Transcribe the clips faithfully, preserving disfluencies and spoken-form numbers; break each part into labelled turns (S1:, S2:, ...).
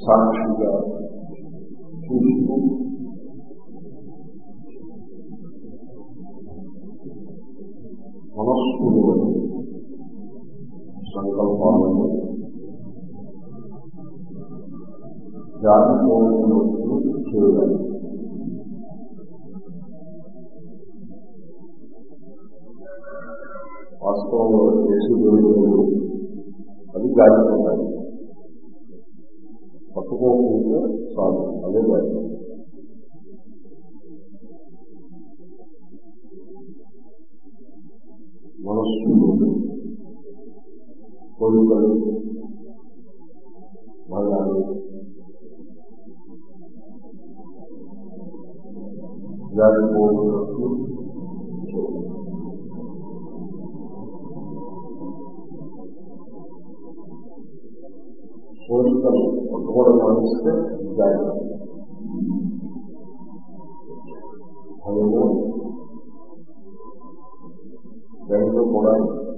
S1: సాక్షిగా చూస్తూ మనస్సులో సంకల్పాలను జారిపోతున్నట్లు చేయాలి. వాస్తవంలో చేసి వేయలేదు, అది జారిపోతాయి. పట్టుకోకుండా చాలు, అదే జాగ్రత్త. మనస్సు కోరికలు భయాలు జారిపోతున్నట్లు కోరికలు పట్టుకోవడం మానేస్తే జాగ్రత్త. భయము రెండు కూడా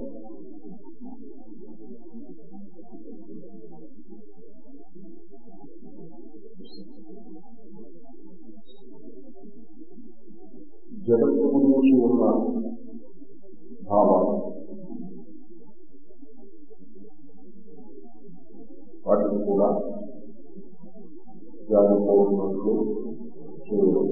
S1: జగత్తు గురించి ఉన్న భావాలు వాటిని కూడా జారిపోతున్నట్లు చేయడం.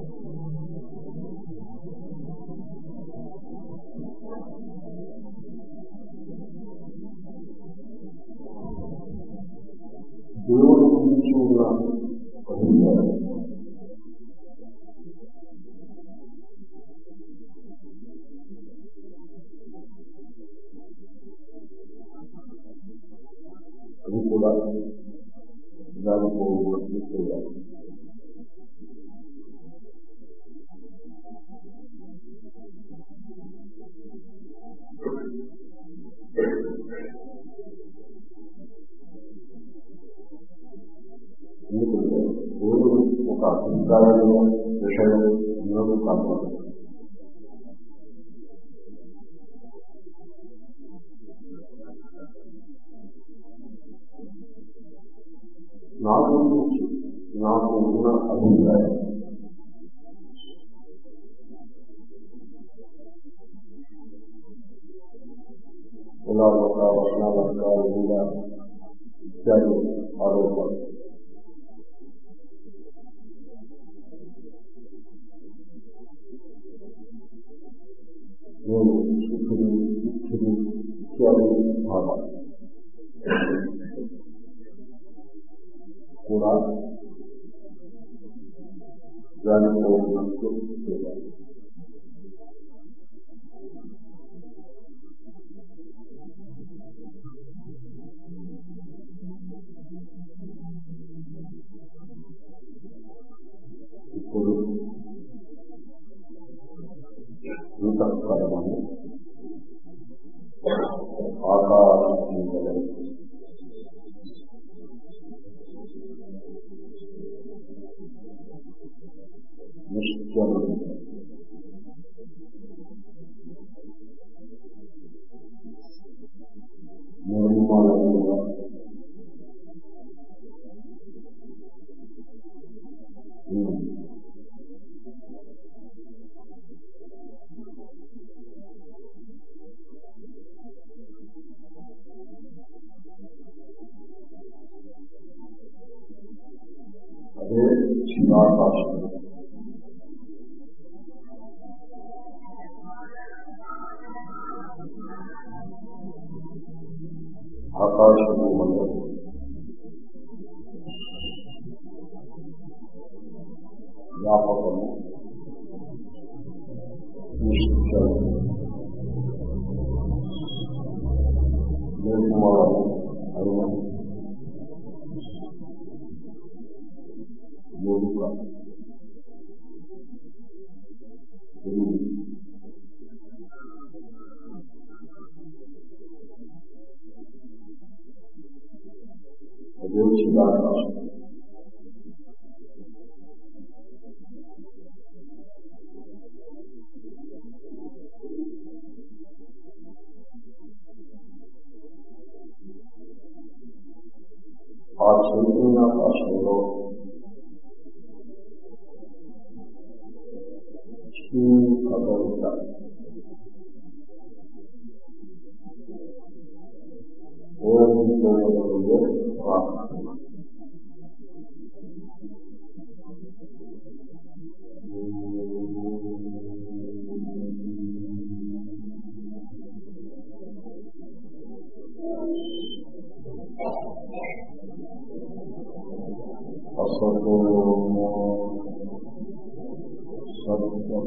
S1: దేవుడి గురించి ఉన్న అభిప్రాయం అది కూడా జారిపోతున్నట్లు చేయాలి. ఎందుకంటే దేవుడు ఒక అభిప్రాయము విషయం ఉన్నది కాదు. నా గురించి నాకు ఉన్న అభిప్రాయం కులాలక వర్ణాలక లింగ ఇత్యాది ఆరోపణలు నేను సుఖుని దుఃఖుని ఇత్యాది భావాలు కూడా జారిపోతున్నట్లు చేయాలి. ఇప్పుడు అంతఃకరణము ఆకాశించడం నిశ్చలం నిర్మలంగా అదే చిరాకాశం. ఆకాశము మండలం వ్యాపకము నిశ్చలం నిర్మలము అరుణం యోగిక అదే చిరాకాశం. దక్షిణాకాశంలో కదలిక ఓం పూర్ణములో ప్రార్థన. అసతో సత్యం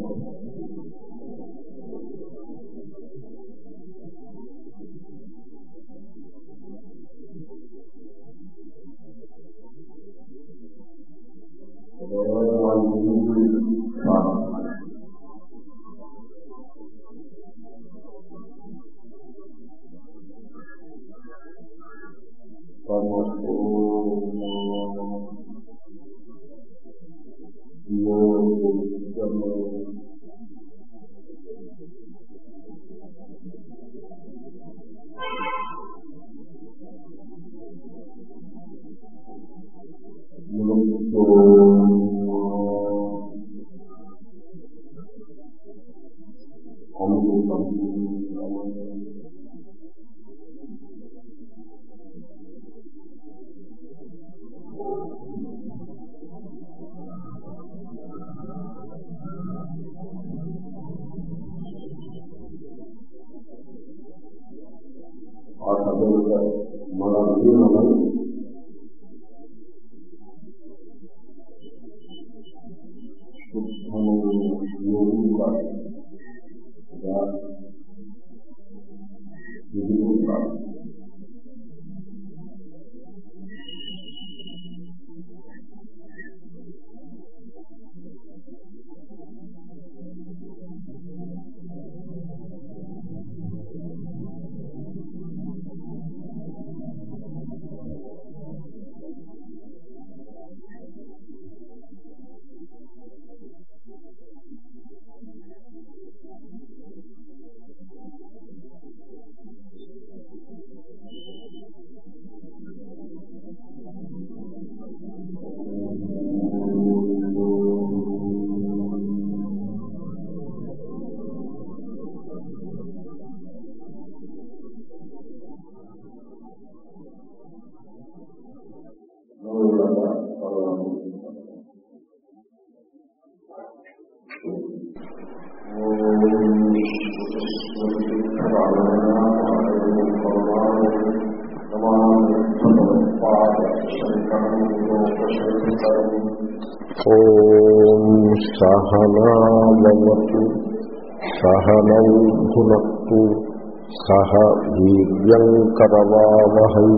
S1: ఆ కదలిక మన జీవనం శుద్ధము యోగుగా యోగుగా ఓం సహనావతు సహనౌ భునక్తు సహ వీర్యంకరవావహై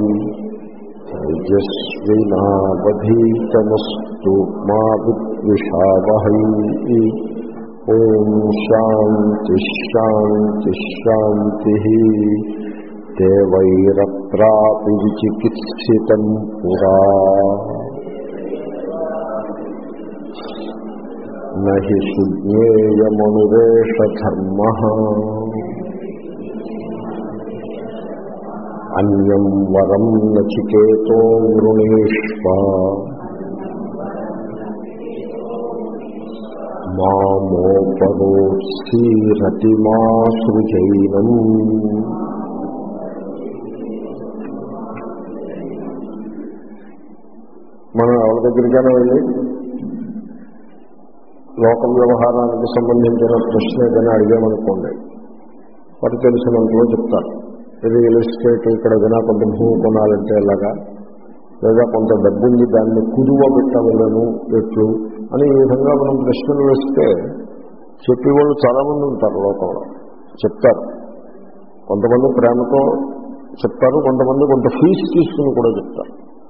S1: తేజస్వినావధీతమస్తు మా విద్విషావహై. ఓం శాంతి శాంతి శాంతి. దేవైరత్రాపి విచికిత్సితం పురా నహి సుజ్ఞేయమనురేష ధర్మః అన్యం వరం నచికేతో వృణీష్వ మామోపరోత్సీరతి మా సృజైనం. మనం ఎవరి దగ్గరికైనా వెళ్ళి లోక వ్యవహారానికి సంబంధించిన ప్రశ్న ఏదైనా అడిగామనుకోండి, వారు తెలిసినంతలో చెప్తారు. రియల్ ఎస్టేట్ ఇక్కడ ఏదైనా కొంత భూమి కొనాలంటే ఎలాగా, లేదా కొంత డబ్బు ఉంది దాన్ని కుదువ పెట్టవలను ఎట్లు అని ఈ విధంగా మనం ప్రశ్నలు వేస్తే చెప్పేవాళ్ళు చాలామంది ఉంటారు లోకంలో, చెప్తారు. కొంతమంది ప్రేమతో చెప్తారు, కొంతమంది కొంత ఫీజు తీసుకుని కూడా చెప్తారు.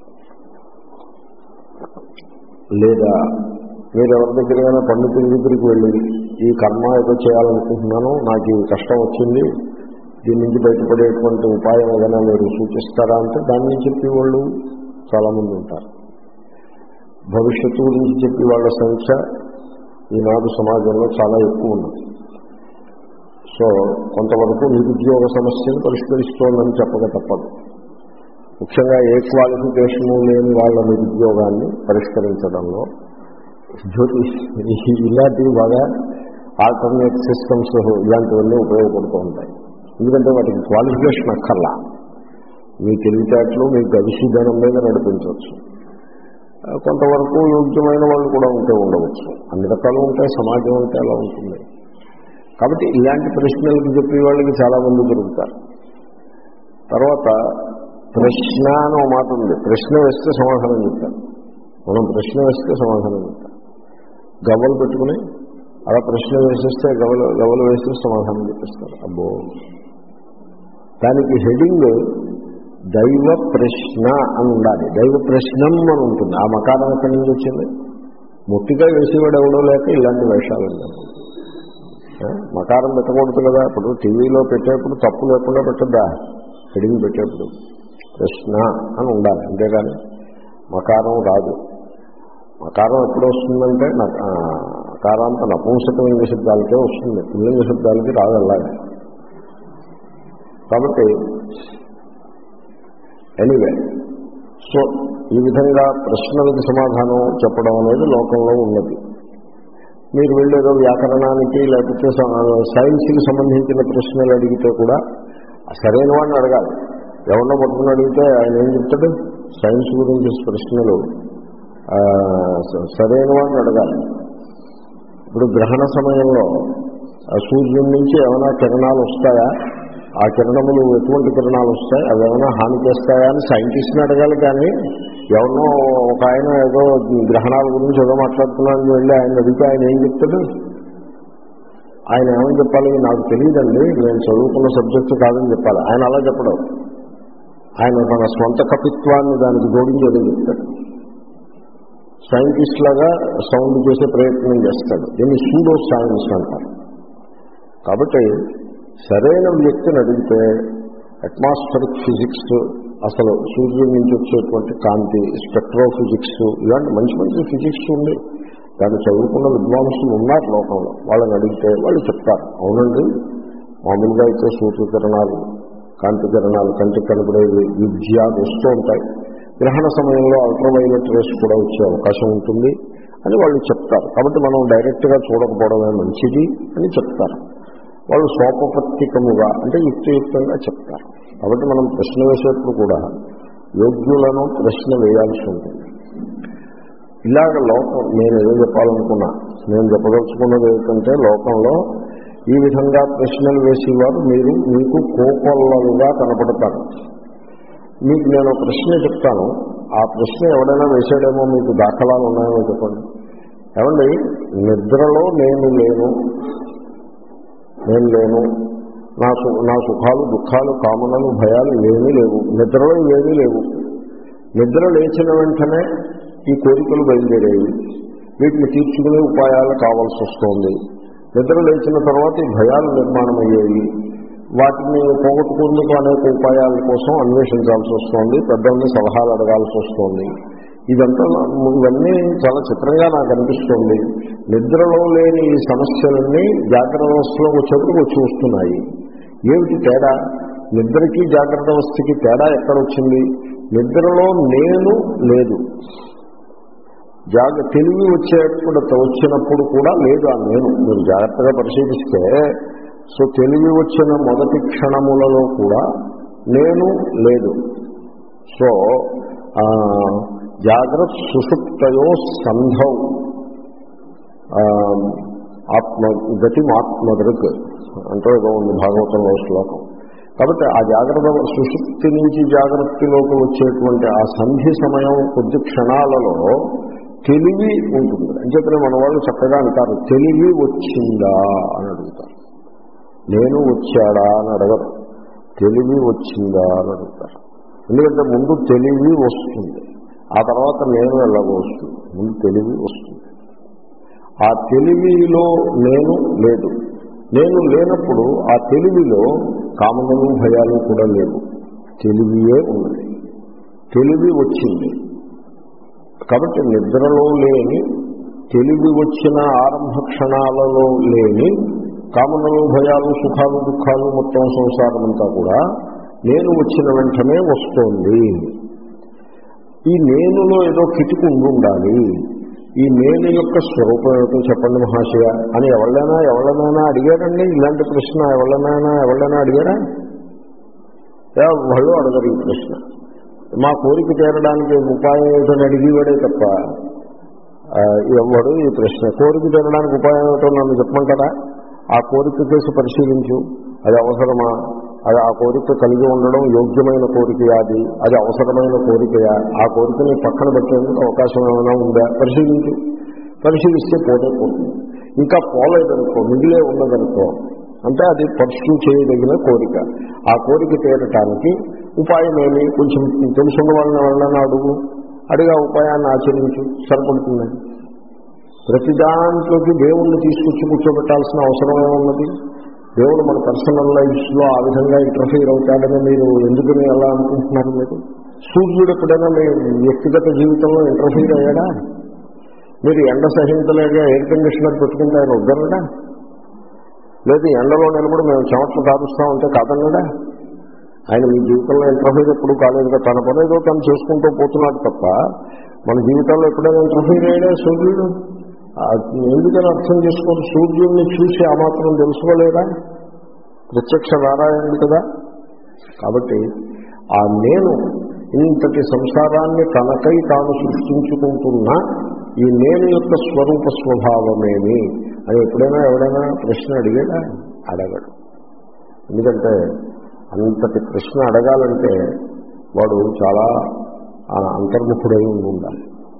S1: లేదా మీరు ఎవరి దగ్గరైనా పండితుల దగ్గరికి వెళ్ళి ఈ కర్మ ఏదో చేయాలనుకుంటున్నాను, నాకు ఈ కష్టం వచ్చింది, దీని నుంచి బయటపడేటువంటి ఉపాయం ఏదైనా మీరు సూచిస్తారా అంటే దాన్ని చెప్పేవాళ్ళు చాలామంది ఉంటారు. భవిష్యత్తు గురించి చెప్పే వాళ్ళ సంఖ్య ఈనాడు సమాజంలో చాలా ఎక్కువ ఉన్నది. సో కొంతవరకు నిరుద్యోగ సమస్యను పరిష్కరిస్తోందని చెప్పక తప్పదు. ముఖ్యంగా ఏ క్వాలిఫికేషను లేని వాళ్ళ నిరుద్యోగాన్ని పరిష్కరించడంలో జ్యోతిష్ ఇలాంటివి బాగా ఆల్టర్నేట్ సిస్టమ్స్ ఇలాంటివన్నీ ఉపయోగపడుతూ ఉంటాయి. ఎందుకంటే వాటికి క్వాలిఫికేషన్ అక్కర్లా, మీ తెలివితేటలు మీ గవిశీధనం మీద నడిపించవచ్చు. కొంతవరకు యోగ్యమైన వాళ్ళు కూడా ఉంటే ఉండవచ్చు, అన్ని రకాలు ఉంటాయి, సమాజం అంటే అలా ఉంటుంది. కాబట్టి ఇలాంటి ప్రశ్నలకు చెప్పే వాళ్ళకి చాలామంది దొరుకుతారు. తర్వాత ప్రశ్న అని ఒక మాట ఉంది, ప్రశ్న వేస్తే సమాధానం చెప్తారు. మనం ప్రశ్న వేస్తే సమాధానం చెప్తాం. గవ్వలు పెట్టుకుని అలా ప్రశ్న వేసేస్తే గవలు గవలు వేస్తే సమాధానం చెప్పిస్తారు. అబ్బో, దానికి హెడింగ్ దైవ ప్రశ్న అని ఉండాలి. దైవ ప్రశ్నం అని ఉంటుంది. ఆ మకారం ఎక్కడి నుంచి వచ్చింది? మొట్టిగా వేసేవాడు ఎవడో లేక ఇలాంటి వేషాలు ఉన్నాయి. మకారం పెట్టకూడదు కదా. ఇప్పుడు టీవీలో పెట్టేప్పుడు తప్పు లేకుండా పెట్టద్దా? హెడింగ్ పెట్టేప్పుడు ప్రశ్న అని ఉండాలి, అంతేగాని మకారం రాదు. మకారం ఎప్పుడు వస్తుందంటే మకారాంత నపుంసకలింగ శబ్దాలకే వస్తుంది, పుల్లింగ శబ్దాలకి రాదు అలాగే. కాబట్టి ఎనీవే, సో ఈ విధంగా ప్రశ్నలకు సమాధానం చెప్పడం అనేది లోకంలో ఉన్నది. మీరు వెళ్ళేదో వ్యాకరణానికి లేకపోతే సైన్స్కి సంబంధించిన ప్రశ్నలు అడిగితే కూడా సరైన వాడిని అడగాలి. ఎవరినో పట్టుకుని అడిగితే ఆయన ఏం చెప్తాడు? సైన్స్ గురించి ప్రశ్నలు సరైన వాడిని అడగాలి. ఇప్పుడు గ్రహణ సమయంలో సూర్యుడి నుంచి ఏమైనా కిరణాలు వస్తాయా, ఆ కిరణములు ఎటువంటి కిరణాలు వస్తాయి, అవి ఏమైనా హాని చేస్తాయా అని సైంటిస్ట్ని అడగాలి. కానీ ఎవరినో ఒక ఆయన ఏదో గ్రహణాల గురించి ఏదో మాట్లాడుతున్నాడని వెళ్ళి ఆయన అడిగితే ఆయన ఏం చెప్తాడు? ఆయన ఏమని చెప్పాలి? నాకు తెలియదండి, నేను చదువుకున్న సబ్జెక్టు కాదని చెప్పాలి. ఆయన అలా చెప్పడం. ఆయన తన స్వంత కపిత్వాన్ని దానికి జోడించి ఏదో చెప్తాడు. సైంటిస్ట్ లాగా సౌండ్ చేసే ప్రయత్నం చేస్తాడు. దీన్ని సూడో సైన్స్ అంటారు. కాబట్టి సరైన వ్యక్తిని అడిగితే అట్మాస్ఫరిక్ ఫిజిక్స్, అసలు సూర్యుడి నుంచి వచ్చేటువంటి కాంతి, స్పెక్ట్రోఫిజిక్స్, ఇలాంటి మంచి మంచి ఫిజిక్స్ ఉంది. దాన్ని చదువుకున్న విద్వాంసులు ఉన్నారు లోకంలో. వాళ్ళని అడిగితే వాళ్ళు చెప్తారు, అవునండి మామూలుగా అయితే సూర్యకిరణాలు, కాంతి కిరణాలు కంటికి కనబడేవి విద్య వస్తూ ఉంటాయి, గ్రహణ సమయంలో అల్ట్రావైలెట్ రేస్ కూడా వచ్చే అవకాశం ఉంటుంది అని వాళ్ళు చెప్తారు. కాబట్టి మనం డైరెక్ట్గా చూడకపోవడమే మంచిది అని చెప్తారు. వాళ్ళు సోపపత్తికముగా అంటే యుక్తియుక్తంగా చెప్తారు. కాబట్టి మనం ప్రశ్న వేసేప్పుడు కూడా యోగ్యులను ప్రశ్న వేయాల్సి ఉంటుంది. ఇలాగ లోకం, నేను ఏదో చెప్పాలనుకున్నా, నేను చెప్పదలుచుకున్నది ఏంటంటే లోకంలో ఈ విధంగా ప్రశ్నలు వేసేవారు మీరు మీకు కోకొల్లలుగా కనపడతారు. మీకు నేను ప్రశ్న చెప్తాను, ఆ ప్రశ్న ఎవడైనా వేసాడేమో మీకు దాఖలాలు ఉన్నాయో చెప్పండి. ఏమండి, నిద్రలో నేను లేను నేను లేను నా సు నా సుఖాలు దుఃఖాలు కామనలు భయాలు ఏమీ లేవు, నిద్రలో ఏమీ లేవు. నిద్ర లేచిన వెంటనే ఈ కోరికలు బయలుదేరేవి, వీటిని తీర్చుకునే ఉపాయాలు కావాల్సి వస్తుంది. నిద్ర లేచిన తర్వాత ఈ భయాలు నిర్మాణం అయ్యేవి, వాటిని పోగొట్టుకుందుకు అనేక ఉపాయాల కోసం అన్వేషించాల్సి వస్తుంది, పెద్దల్ని సలహాలు అడగాల్సి వస్తుంది. ఇదంతా ఇవన్నీ చాలా చిత్రంగా నాకు అనిపిస్తుంది. నిద్రలో లేని ఈ సమస్యలన్నీ జాగ్రత్త అవస్థలో వచ్చేప్పుడు వచ్చి వస్తున్నాయి. ఏమిటి తేడా? నిద్రకి జాగ్రత్త అవస్థకి తేడా ఎక్కడొచ్చింది? నిద్రలో నేను లేదు, జాగ తెలివి వచ్చేప్పుడు వచ్చినప్పుడు కూడా లేదు ఆ నేను. మీరు జాగ్రత్తగా పరిశీలిస్తే సో తెలివి వచ్చిన మొదటి క్షణములలో కూడా నేను లేదు. సో జాగ్రత్త సుషుప్తయో సంధౌ ఆత్మ గతిమాత్మదృక్ అంటే ఏదో ఉంది భాగవతంలో శ్లోకం. కాబట్టి ఆ జాగ్రత్త సుషుప్తి నుంచి జాగ్రత్తలోకి వచ్చేటువంటి ఆ సంధి సమయం కొద్ది క్షణాలలో తెలివి ఉంటుంది. అని చెప్పిన మన వాళ్ళు చక్కగా అంటారు, తెలివి వచ్చిందా అని అడుగుతారు. నేను వచ్చాడా అని అడగరు, తెలివి వచ్చిందా అని అడుగుతారు. ఎందుకంటే ముందు తెలివి వస్తుంది, ఆ తర్వాత నేను ఎలాగో వస్తుంది. ముందు తెలివి వస్తుంది. ఆ తెలివిలో నేను లేదు. నేను లేనప్పుడు ఆ తెలివిలో కామనలు భయాలు కూడా లేవు, తెలివియే ఉన్నది. తెలివి వచ్చింది కాబట్టి నిద్రలో లేని తెలివి వచ్చిన ఆరంభ క్షణాలలో లేని కామనలు భయాలు సుఖాలు దుఃఖాలు మొత్తం సంసారం అంతా కూడా నేను వచ్చిన వెంటనే వస్తోంది. ఈ నేనులో ఏదో కిటికి ఉండి ఉండాలి. ఈ నేను యొక్క స్వరూపం ఏమిటో చెప్పండి మహాశయ అని ఎవళ్ళైనా ఎవళ్ళనైనా అడిగారండి? ఇలాంటి ప్రశ్న ఎవళ్ళనైనా ఎవళ్ళైనా అడిగారా? వాళ్ళు అడగరు ఈ ప్రశ్న. మా కోరిక తీరడానికి ఉపాయం ఏమిటని అడిగేవాడే తప్ప ఎవడు ఈ ప్రశ్న కోరిక తీరడానికి ఉపాయం ఏమిటో నన్ను చెప్పమంటారా? ఆ కోరిక కేసు పరిశీలించు, అది అవసరమా, అది ఆ కోరిక కలిగి ఉండడం యోగ్యమైన కోరికయా, అది అది అవసరమైన కోరికయా, ఆ కోరికని పక్కన పెట్టేందుకు అవకాశం ఏమైనా ఉందా పరిశీలించు. పరిశీలిస్తే పోతే పోతుంది. ఇంకా పోలేదనుకో, మిగిలే ఉన్నదనుకో, అంటే అది పర్సూ చేయదగిన కోరిక. ఆ కోరిక తీరటానికి ఉపాయం ఏమి కొంచెం తెలుసున్న వాళ్ళని వాళ్ళని అడుగు, అడిగా ఉపాయాన్ని ఆచరించు, సరిపడుతుందని. ప్రతి దాంట్లోకి దేవుణ్ణి తీసుకొచ్చి కూర్చోబెట్టాల్సిన అవసరం ఏమున్నది? దేవుడు మన పర్సనల్ లైఫ్స్లో ఆ విధంగా ఇంటర్ఫీర్ అవుతాడని మీరు ఎందుకని ఎలా అనుకుంటున్నారు? మీరు సూర్యుడు ఎప్పుడైనా మీ వ్యక్తిగత జీవితంలో ఇంటర్ఫీర్ అయ్యాడా? మీరు ఎండ సహించలేక ఎయిర్ కండిషనర్ పెట్టుకుంటే ఆయన వద్దనడా? లేదు ఎండలో నిలబడి మేము చెమట్లు కారుస్తాం అంటే కాదన్నాడా? ఆయన మీ జీవితంలో ఇంటర్ఫీర్ ఎప్పుడు కాలేదుగా, తన పని ఏదో తను చేసుకుంటూ పోతున్నాడు తప్ప మన జీవితంలో ఎప్పుడైనా ఇంటర్ఫీర్ అయ్యాడా సూర్యుడు? ఎందుకని అర్థం చేసుకోరు? సూర్యుడిని చూసి ఆ మాత్రం తెలుసుకోలేదా? ప్రత్యక్ష నారాయణుడు కదా. కాబట్టి ఆ నేను ఇంతటి సంసారాన్ని తనకై తాను సృష్టించుకుంటున్నా ఈ నేను యొక్క స్వరూప స్వభావమేమి అని ఎప్పుడైనా ఎవడైనా ప్రశ్న అడిగాడా? అడగడు. ఎందుకంటే అంతటి ప్రశ్న అడగాలంటే వాడు చాలా అంతర్ముఖుడై ఉండాలి.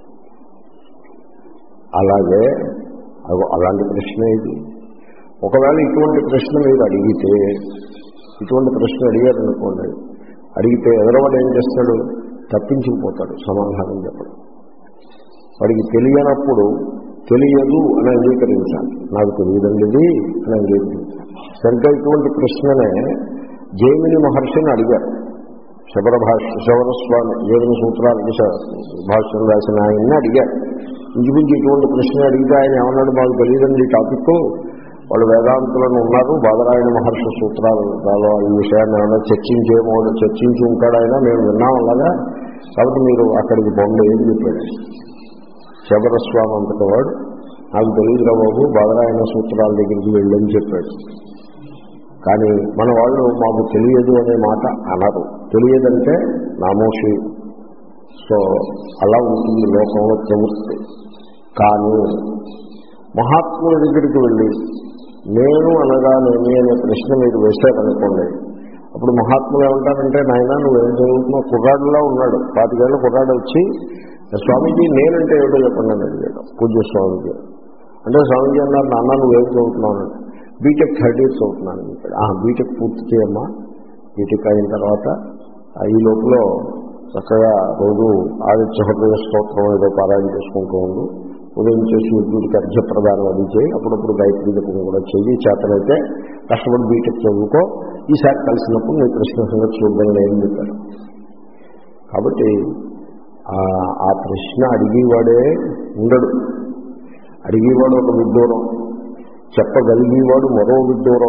S1: అలాగే అలాంటి ప్రశ్న ఇది. ఒకవేళ ఇటువంటి ప్రశ్న మీరు అడిగితే, ఇటువంటి ప్రశ్న అడిగారనుకోండి, అడిగితే ఎదరవాడు ఏం చేస్తాడు? తప్పించుకుపోతాడు, సమాధానం చెప్పడం. వాడికి తెలియనప్పుడు తెలియదు అని అంగీకరించాలి. నాకు తెలియదండి ఇది అని అంగీకరించాలి. సరిగ్గా ఇటువంటి ప్రశ్ననే జైమిని మహర్షిని అడిగారు. శబర భాష్య శబరస్వామి జైమిని సూత్రాలకి భాష్యం రాసిన ఆయన్ని అడిగారు. ఇంచుమించి ఇటువంటి ప్రశ్న అడిగితే ఆయన ఏమన్నాడు? మాకు తెలియదండి ఈ టాపిక్, వాళ్ళు వేదాంతులను ఉన్నారు, బాదరాయణ మహర్షి సూత్రాలలో ఈ విషయాన్ని ఏమైనా చర్చించేమో చర్చించి ఉంటాడు ఆయన, మేము విన్నాం అలాగా, కాబట్టి మీరు అక్కడికి బొండ ఏం చెప్పాడు. శబరస్వామి అంతటి వాడు నాకు తెలియదురా బాబు, బాదరాయణ సూత్రాల దగ్గరికి వెళ్ళని చెప్పాడు. కానీ మన వాళ్ళు మాకు తెలియదు అనే మాట అనరు. తెలియదంటే నామోషి. సో అలా ఉంటుంది లోకంలో ప్రవృత్తి. కానీ మహాత్ముల దగ్గరికి వెళ్ళి నేను అనగానేమి అనే ప్రశ్న మీరు వేశారనుకోండి, అప్పుడు మహాత్ములు ఏమంటారంటే, నాయన నువ్వేం చదువుతున్నావు? కుర్రాడులా ఉన్నాడు, పాతికేళ్ళ కుర్రాడు వచ్చి స్వామీజీ నేనంటే ఏమిటో చెప్పండి అని అడిగాడు పూజ్య స్వామిజీ. అంటే స్వామీజీ అన్నారు, నాన్న నువ్వేం చదువుతున్నావు? బీటెక్ థర్డ్ ఇయర్స్ అవుతున్నాను ఇక్కడ. బీటెక్ పూర్తి చేయమ్మా, బీటెక్ అయిన తర్వాత ఈ లోపల చక్కగా రోజు ఆదిత్య హృదయ స్తోత్రం ఏదో పారాయణ చేసుకుంటూ ఉండు, ఉదయం చేసి విద్యుత్కి అర్ఘ్య ప్రదానం అది చేయి, అప్పుడప్పుడు గాయత్రి జపం కూడా చెయ్యి, చేతనైతే కష్టపడి బీటెక్ చదువుకో, ఈసారి కలిసినప్పుడు నీ ప్రశ్న సంగతి చూద్దాం లేని చెప్పారు. కాబట్టి ఆ ప్రశ్న అడిగేవాడే ఉండడు. అడిగేవాడు ఒక విడ్డూరం, చెప్పగలిగేవాడు మరో విడ్డూరం.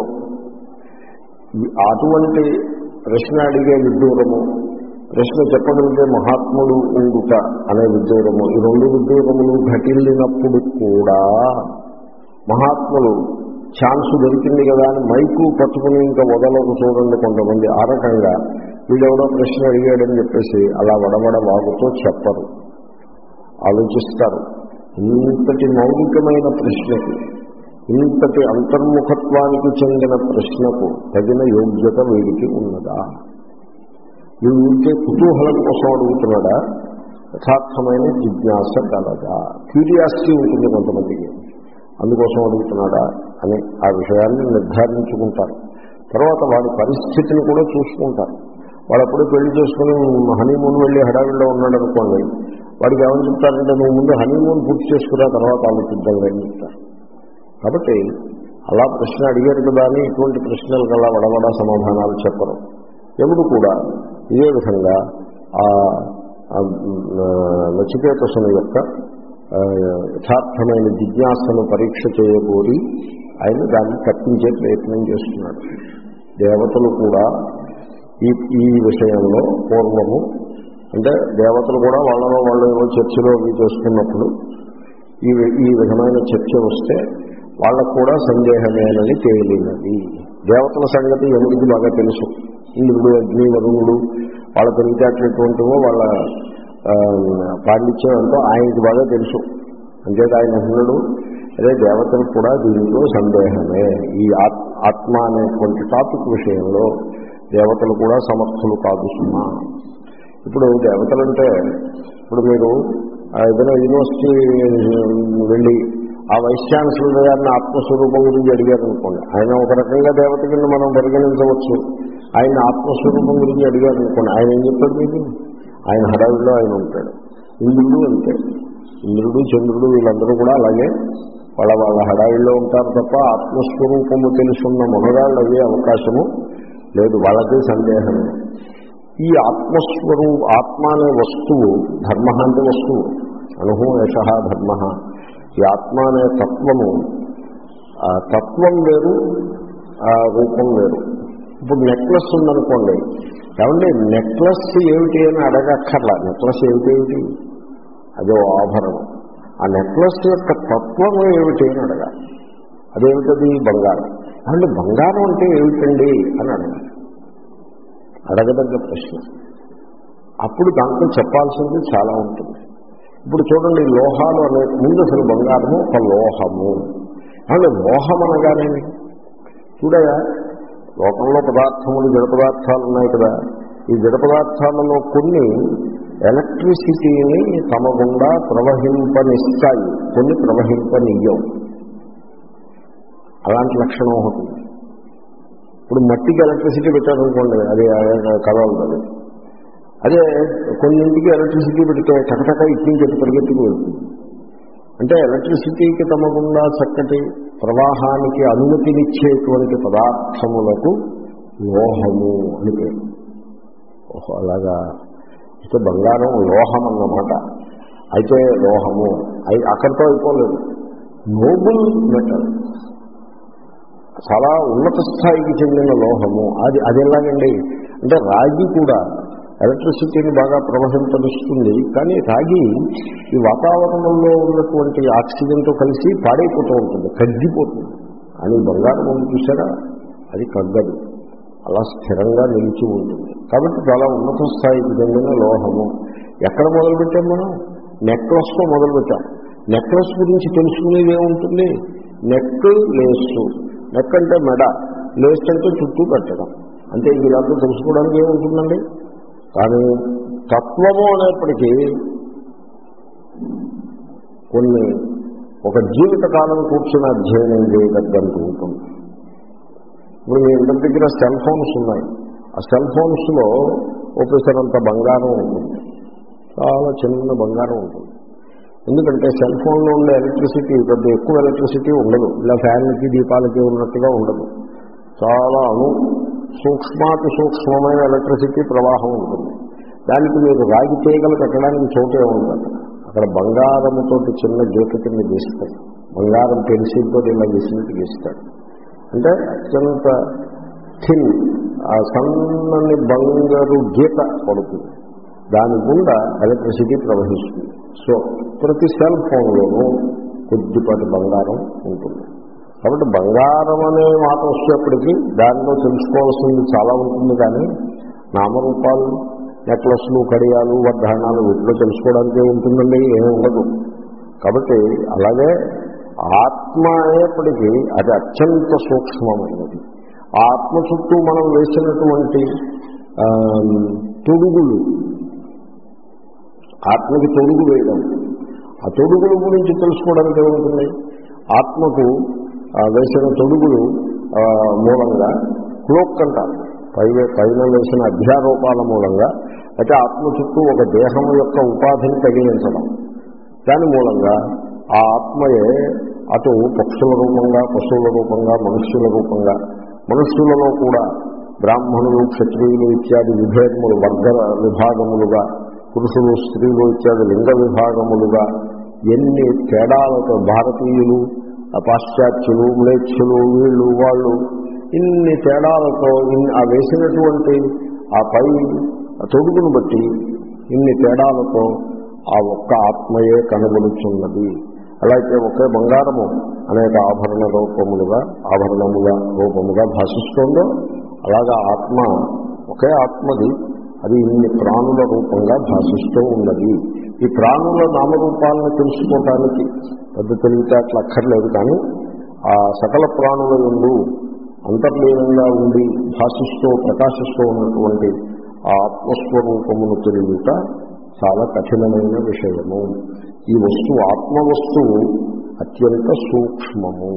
S1: అటువంటి ప్రశ్న అడిగే విడ్డూరము, ప్రశ్న చెప్పగలిగే మహాత్ముడు ఉండుట అనే విడ్డూరము, ఈ రెండు విడ్డూరములు ఘటిల్లినప్పుడు కూడా మహాత్ములు ఛాన్స్ దొరికింది కదా అని మైకు పట్టుకుని ఇంకా వదలకు చూడండి కొంతమంది. ఆ రకంగా వీడెవడో ప్రశ్న అడిగాడని చెప్పేసి అలా వడవడ వాగుతో చెప్పరు, ఆలోచిస్తారు. ఇంతటి మౌలికమైన ప్రశ్నకి, ఇంతటి అంతర్ముఖత్వానికి చెందిన ప్రశ్నకు తగిన యోగ్యత వీడికి ఉన్నదా? వీడు ఉంటే కుతూహలం కోసం అడుగుతున్నాడా, యథార్థమైన జిజ్ఞాస కలదా? క్యూరియాసిటీ ఉంటుంది కొంతమందికి, అందుకోసం అడుగుతున్నాడా అని ఆ విషయాన్ని నిర్ధారించుకుంటారు. తర్వాత వాడి పరిస్థితిని కూడా చూసుకుంటారు. వాడు అప్పుడే పెళ్లి చేసుకుని హనీమూన్ వెళ్ళి హడావిడిలో ఉన్నాడు అనుకోండి, వాడికి ఏమని చెప్తారంటే నువ్వు ముందు హనీమూన్ పూర్తి చేసుకున్న తర్వాత ఆలోచిద్దాం అని చెప్తారు. కాబట్టి అలా ప్రశ్న అడిగారు కదా అని ఇటువంటి ప్రశ్నలకు అలా వడవడా సమాధానాలు చెప్పరు. ఎప్పుడు కూడా ఇదే విధంగా నచికేతసుని యొక్క యథార్థమైన జిజ్ఞాసను పరీక్ష చేయబోరి ఆయన దాన్ని తప్పించే ప్రయత్నం చేస్తున్నాడు. దేవతలు కూడా ఈ ఈ విషయంలో పూర్వము అంటే దేవతలు కూడా వాళ్ళలో వాళ్ళు ఏవో చర్చలో అవి చేసుకున్నప్పుడు ఈ ఈ విధమైన చర్చ వస్తే వాళ్ళకు కూడా సందేహమేనని తేలినది. దేవతల సంగతి ఎవరికి బాగా తెలుసు. ఇంద్రుడు, అగ్ని, వరుణుడు వాళ్ళ తెలివితేటటువంటివో వాళ్ళ పాండిత్యం ఎంతో ఆయనకి బాగా తెలుసు. అంతేత ఆయన అన్నాడు, అదే దేవతలకు కూడా దీంట్లో సందేహమే. ఈ ఆత్మ అనేటువంటి టాపిక్ విషయంలో దేవతలు కూడా సమర్థులు కాదు సుమా. ఇప్పుడు దేవతలంటే ఇప్పుడు మీరు ఏదైనా యూనివర్సిటీ వెళ్ళి ఆ వైస్ ఛాన్సలర్ గారిని ఆత్మస్వరూపం గురించి అడిగారు అనుకోండి, ఆయన ఒక రకంగా దేవత కింద మనం పరిగణించవచ్చు. ఆయన ఆత్మస్వరూపం గురించి అడిగారు అనుకోండి, ఆయన ఏం చెప్తాడు మీకు? ఆయన హడావిడిలో ఆయన ఉంటాడు. ఇంద్రుడు అంతే, ఇంద్రుడు చంద్రుడు వీళ్ళందరూ కూడా అలాగే వాళ్ళ వాళ్ళ హడావిడిలో ఉంటారు తప్ప ఆత్మస్వరూపము తెలుసున్న మొనగాళ్ళు అయ్యే అవకాశము లేదు. వాళ్ళకి సందేహమే. ఈ ఆత్మస్వరూప ఆత్మ అనే వస్తువు, ధర్మ అంటే వస్తువు, అనుహూ ఏష ధర్మ. ఈ ఆత్మ అనే తత్వము, తత్వం వేరు, రూపం వేరు. ఇప్పుడు నెక్లెస్ ఉందనుకోండి, ఏమంటే నెక్లెస్ ఏమిటి అని అడగక్కర్లా. నెక్లెస్ ఏమిటి? అదో ఆభరణం. ఆ నెక్లెస్ యొక్క తత్వం ఏమిటి అని అడగాలి. అదేమిటది? బంగారం. అంటే బంగారం అంటే ఏమిటండి అని అడగాలి. అడగదగ్గ ప్రశ్న. అప్పుడు దాంట్లో చెప్పాల్సింది చాలా ఉంటుంది. ఇప్పుడు చూడండి, లోహాలు అనే ముందు అసలు బంగారము ఒక లోహము. అంటే లోహం అనగానేమి? చూడగా లోకంలో పదార్థములు, జడ పదార్థాలు ఉన్నాయి కదా. ఈ జడ పదార్థాలలో కొన్ని ఎలక్ట్రిసిటీని తమ గుండా ప్రవహింపనిస్తాయి, కొన్ని ప్రవహింపనియ్యవు. అలాంటి లక్షణం ఒకటి. ఇప్పుడు మట్టికి ఎలక్ట్రిసిటీ పెట్టారనుకోండి, అది కదలదు. అదే కొన్నింటికి ఎలక్ట్రిసిటీ పెడితే చకటక ఇట్టించి చెట్టు పరిగెత్తుకు వెళ్తుంది. అంటే ఎలక్ట్రిసిటీకి తమ గుండా చక్కటి ప్రవాహానికి అనుమతినిచ్చేటువంటి పదార్థములకు లోహము అని పేరు. ఓహో, అలాగా. అయితే బంగారం లోహం అన్నమాట. అయితే లోహము అయి అక్కడితో అయిపోలేదు. నోబుల్ మెటల్, చాలా ఉన్నత స్థాయికి చెందిన లోహము. అది అది ఎలాగండి అంటే రాగి కూడా ఎలక్ట్రిసిటీని బాగా ప్రవహింపనిస్తుంది. కానీ రాగి ఈ వాతావరణంలో ఉన్నటువంటి ఆక్సిజన్తో కలిసి పాడైపోతూ ఉంటుంది, కగ్గిపోతుంది. అని బంగారం ఉంది చూసారా, అది కగ్గదు, అలా స్థిరంగా నిలిచి ఉంటుంది. కాబట్టి చాలా ఉన్నత స్థాయికి చెందిన లోహము. ఎక్కడ మొదలుపెట్టాం మనం? నెక్లెస్తో మొదలుపెట్టాం. నెక్లెస్ గురించి తెలుసుకునేది ఏముంటుంది? Neck, lace. నెక్ అంటే మెడ, లేస్ అంటే చుట్టూ పెట్టడం. అంటే ఇలాంటి తెలుసుకోవడానికి ఏముంటుందండి? కానీ తత్వము అనేప్పటికీ కొన్ని ఒక జీవితకాలం కూర్చుని అధ్యయనం చేయగలంటూ ఉంటుంది. ఇప్పుడు మీ ఇంటి దగ్గర సెల్ ఫోన్స్ ఉన్నాయి. ఆ సెల్ ఫోన్స్లో ఓపెసరంత బంగారం ఉంటుంది, చాలా చిన్న బంగారం ఉంటుంది. ఎందుకంటే సెల్ ఫోన్లో ఉండే ఎలక్ట్రిసిటీ పెద్ద ఎక్కువ ఎలక్ట్రిసిటీ ఉండదు, ఇలా ఫ్యాన్లకి దీపాలకి ఉన్నట్టుగా ఉండదు. చాలా అణు సూక్ష్మాతి సూక్ష్మమైన ఎలక్ట్రిసిటీ ప్రవాహం ఉంటుంది. దానికి మీరు రాగి తీగలు కట్టడానికి చోటే ఉండదు. అక్కడ బంగారముతో చిన్న గీత కింద గీస్తాడు, బంగారం పెన్సిల్తో ఇలా గీసినట్టు గీస్తాడు. అంటే అత్యంత థిన్, ఆ సన్నని బంగారు గీత పడుతుంది, దాని గుండా ఎలక్ట్రిసిటీ ప్రవహిస్తుంది. సో ప్రతి సెల్ ఫోన్లోనూ కొద్దిపాటి బంగారం ఉంటుంది. కాబట్టి బంగారం అనే మాట వచ్చేప్పటికీ దానిలో తెలుసుకోవాల్సింది చాలా ఉంటుంది. కానీ నామరూపాలు, నెక్లెస్లు, కడియాలు, వడ్డాణాలు వీటిలో తెలుసుకోవడానికి ఉంటుందండి, ఏమి ఉండదు. కాబట్టి అలాగే ఆత్మ అనేప్పటికీ అది అత్యంత సూక్ష్మమైనది. ఆ ఆత్మ చుట్టూ మనం వేసినటువంటి తొడుగులు, ఆత్మకి తొడుగు వేయడం, ఆ తొడుగుల గురించి తెలుసుకోవడానికి ఏముంటుంది? ఆత్మకు వేసిన తొడుగులు మూలంగా క్లోక్ అంటారు, పై పైన వేసిన అధ్యారోపాల మూలంగా, అయితే ఆత్మ చుట్టూ ఒక దేహం యొక్క ఉపాధిని తగిలించడం, దాని మూలంగా ఆ ఆత్మయే అటు పక్షుల రూపంగా, పశువుల రూపంగా, మనుష్యుల రూపంగా, మనుష్యులలో కూడా బ్రాహ్మణులు, క్షత్రియులు ఇత్యాది విభేదములు, వర్గ విభాగములుగా, పురుషులు, స్త్రీలు ఇత్యాది లింగ విభాగములుగా ఎన్ని తేడాలతో, భారతీయులు, పాశ్చాత్యులు, మ్లేచ్చులు, వీళ్ళు వాళ్ళు, ఇన్ని తేడాలతో ఆ వేసినటువంటి ఆ పై తొడుగును బట్టి ఇన్ని తేడాలతో ఆ ఒక్క ఆత్మయే కనబడుచున్నది. అలాగే ఒకే బంగారము అనేక ఆభరణ రూపములుగా ఆభరణముల రూపముగా భాషిస్తోందో అలాగా ఆత్మ ఒకే ఆత్మది అది ఇన్ని ప్రాణుల రూపంగా భాషిస్తూ ఉన్నది. ఈ ప్రాణుల నామరూపాలను తెలుసుకోవటానికి పెద్ద తెలివితేటలు అక్కర్లేదు, కానీ ఆ సకల ప్రాణుల యందు అంతర్లీనంగా ఉండి భాషిస్తూ ప్రకాశిస్తూ ఉన్నటువంటి ఆ ఆత్మస్వరూపమును తెలియట చాలా కఠినమైన విషయము. ఈ వస్తువు ఆత్మవస్తువు అత్యంత సూక్ష్మము.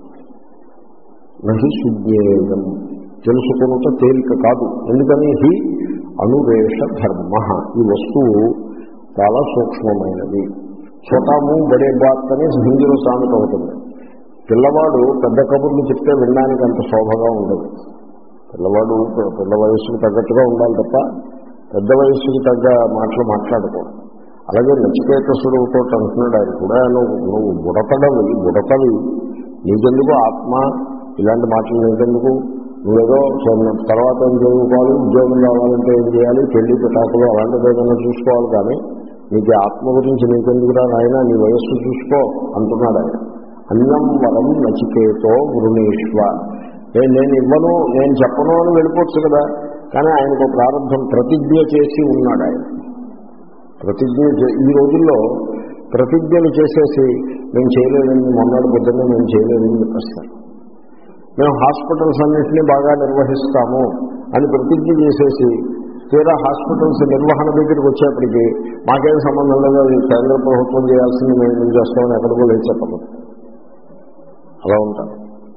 S1: నహి సుజ్ఞేయం, తెలుసుకున్నట తేలిక కాదు. ఎందుకని హి అనువేష ధర్మ, ఈ వస్తువు చాలా సూక్ష్మమైనది. చోటాము బడే బాత్ అని హిందీలో సామెత అవుతుంది. పిల్లవాడు పెద్ద కబుర్లు చెప్తే వినడానికి అంత శోభగా ఉండదు. పిల్లవాడు పిల్ల వయస్సుకు తగ్గట్టుగా ఉండాలి తప్ప పెద్ద వయస్సుకు తగ్గ మాటలు మాట్లాడకూడదు. అలాగే నచికేతసుడుతో అంటున్నాడు ఆయన కూడా, నువ్వు నువ్వు బుడతడవి బుడతవి నీకెందుకు ఆత్మ ఇలాంటి మాటలు నీకెందుకు, నువ్వేదో తర్వాత ఏం చదువుకోవాలి, ఉద్యోగం రావాలంటే ఏం చేయాలి, పెళ్లి పిటాకులు అలాంటిది ఏదైనా చూసుకోవాలి, కానీ నీకు ఆత్మ గురించి నీకెందుకురా నాయన, నీ వయస్సు చూసుకో అంటున్నాడు ఆయన. అన్నం వరం నచికేతో వృణీష్వ, నేను ఇవ్వను నేను చెప్పను అని వెళ్ళిపోవచ్చు కదా, కానీ ఆయనకు ప్రారంభం ప్రతిజ్ఞ చేసి ఉన్నాడు. ఆయన ప్రతిజ్ఞ ఈ రోజుల్లో ప్రతిజ్ఞలు చేసేసి మేము చేయలేదని మొన్నటి పొద్దున్నే మేము చేయలేదని చెప్పేస్తారు. మేము హాస్పిటల్స్ అన్నింటినీ బాగా నిర్వహిస్తాము అని ప్రతిజ్ఞ చేసేసి తీరా హాస్పిటల్స్ నిర్వహణ దగ్గరికి వచ్చేప్పటికీ మాకేం సంబంధం లేదు, అది కేంద్ర ప్రభుత్వం చేయాల్సింది మేము ఏం చేస్తామని ఎక్కడికో లేదు చెప్పదు. అలా ఉంటారు.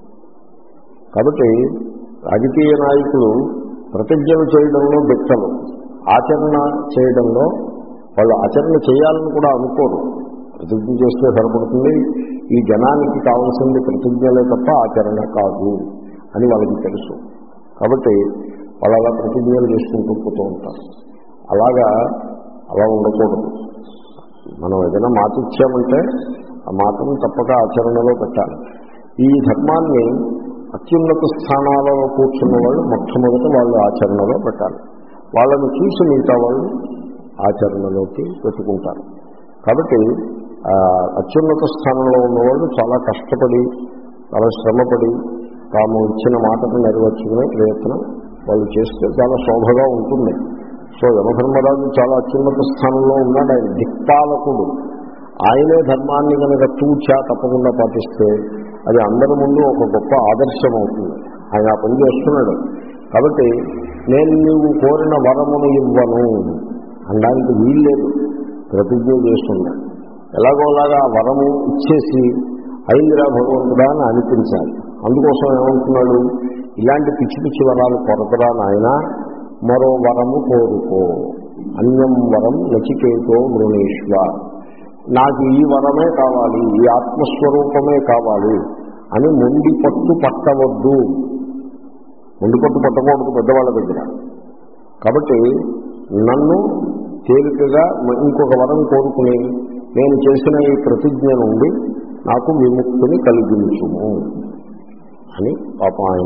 S1: కాబట్టి రాజకీయ నాయకులు ప్రతిజ్ఞలు చేయడంలో దిట్టలు, ఆచరణ చేయడంలో వాళ్ళు ఆచరణ చేయాలని కూడా అనుకోరు. ప్రతిజ్ఞ చేస్తే సరిపడుతుంది, ఈ జనానికి కావాల్సింది ప్రతిజ్ఞలే తప్ప ఆచరణ కాదు అని వాళ్ళకి తెలుసు. కాబట్టి వాళ్ళు అలా ప్రతిజ్ఞలు చేసుకుంటూ పోతూ ఉంటారు. అలాగా అలా ఉండకూడదు. మనం ఏదైనా మాట ఇచ్చామంటే ఆ మాటను తప్పక ఆచరణలో పెట్టాలి. ఈ ధర్మాన్ని అత్యున్నత స్థానాలలో కూర్చున్న వాళ్ళు మొట్టమొదట వాళ్ళు ఆచరణలో పెట్టాలి. వాళ్ళని చూసి మిగతా వాళ్ళు ఆచరణలోకి పెట్టుకుంటారు. కాబట్టి అత్యున్నత స్థానంలో ఉన్నవాళ్ళు చాలా కష్టపడి చాలా శ్రమపడి తాము ఇచ్చిన మాటను నెరవేర్చుకునే ప్రయత్నం వాళ్ళు చేస్తే చాలా శోభగా ఉంటుంది. సో యమధర్మరాజు చాలా అత్యున్నత స్థానంలో ఉన్నాడు. ఆయన దిక్పాలకుడు. ఆయనే ధర్మాన్ని కనుక తూచా తప్పకుండా పాటిస్తే అది అందరి ముందు ఒక గొప్ప ఆదర్శం అవుతుంది. ఆయన ఆ పని చేస్తున్నాడు. కాబట్టి నేను నీవు కోరిన వరమును ఇవ్వను అనడానికి వీల్లేదు, ప్రతిజ్ఞ చేస్తున్నాడు. ఎలాగోలాగా ఆ వరము ఇచ్చేసి అయిందిరా భగవంతుడా అని అనిపించాలి. అందుకోసం ఏమంటున్నాడు, ఇలాంటి పిచ్చి పిచ్చి వరాలు కొరతరా నాయన, మరో వరము కోరుకో. అన్యం వరం నచికేతో మృణీష్వ, నాకు ఈ వరమే కావాలి, ఈ ఆత్మస్వరూపమే కావాలి అని మొండి పట్టు పట్టవద్దు. మొండి పట్టు పట్టకూడదు పెద్దవాళ్ళ దగ్గర. కాబట్టి నన్ను తేలికగా ఇంకొక వరం కోరుకుని నేను చేసిన ఈ ప్రతిజ్ఞ నుండి నాకు విముక్తిని కలిగించుము అని పాపం ఆయన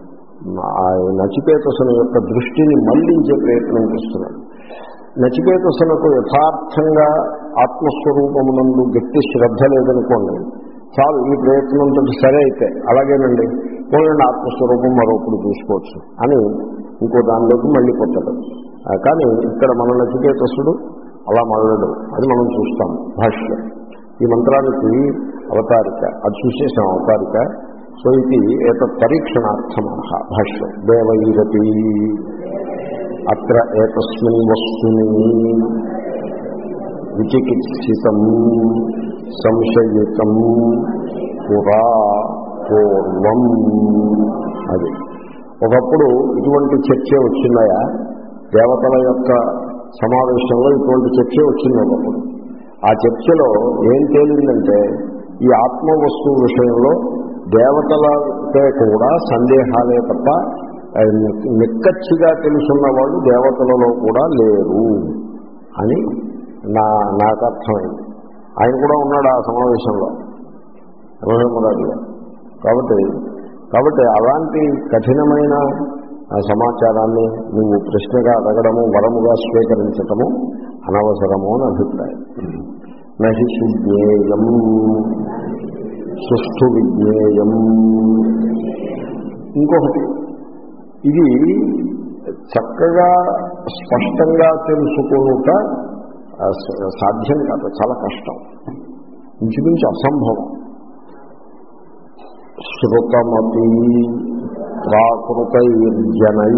S1: నచికేతసుని యొక్క దృష్టిని మళ్లించే ప్రయత్నం చేస్తున్నాడు. నచికేతసునకు యథార్థంగా ఆత్మస్వరూపమునందు గట్టి శ్రద్ధ లేదనుకోండి, చాలు ఈ ప్రయత్నంతో సరే అయితే అలాగేనండి పోలండి ఆత్మస్వరూపం మరొకటి చూసుకోవచ్చు అని ఇంకో దానిలోకి మళ్ళీ కొట్టడం. కానీ ఇక్కడ మన నచికేతసుడు అలా మొదలడు. అది మనం చూస్తాం భాష్యం. ఈ మంత్రానికి అవతారిక అది చూసేసాం అవతారిక. సో ఇది ఏతత్ పరీక్షణార్థమః భాష్యం. దేవైరపి అత్ర ఏతస్మిన్ వస్తుని విచికిత్సితం సంశయితం పురా పూర్వం. అది ఒకప్పుడు ఇటువంటి చర్చ వచ్చిందయా, దేవతల యొక్క సమావేశంలో ఇటువంటి చర్చ వచ్చింది ఒకప్పుడు. ఆ చర్చలో ఏం తేలిందంటే ఈ ఆత్మవస్తువు విషయంలో దేవతలకే కూడా సందేహాలే తప్ప నిక్కచ్చిగా తెలుసున్న వాళ్ళు దేవతలలో కూడా లేరు అని నా నాకు అర్థమైంది. ఆయన కూడా ఉన్నాడు ఆ సమావేశంలో యమధర్మరాజు గారు. కాబట్టి కాబట్టి అలాంటి కఠినమైన ఆ సమాచారాన్ని నువ్వు ప్రశ్నగా అడగడము వరముగా స్వీకరించటము అనవసరము అని అభిప్రాయం. నహి సుజ్ఞేయం సుష్ఠు విజ్ఞేయం. ఇంకొకటి, ఇది చక్కగా స్పష్టంగా తెలుసుకునుట సాధ్యం కాదు, చాలా కష్టం, ఇంచుమించు అసంభవం. శృతమపి ప్రాకృతైర్జనై.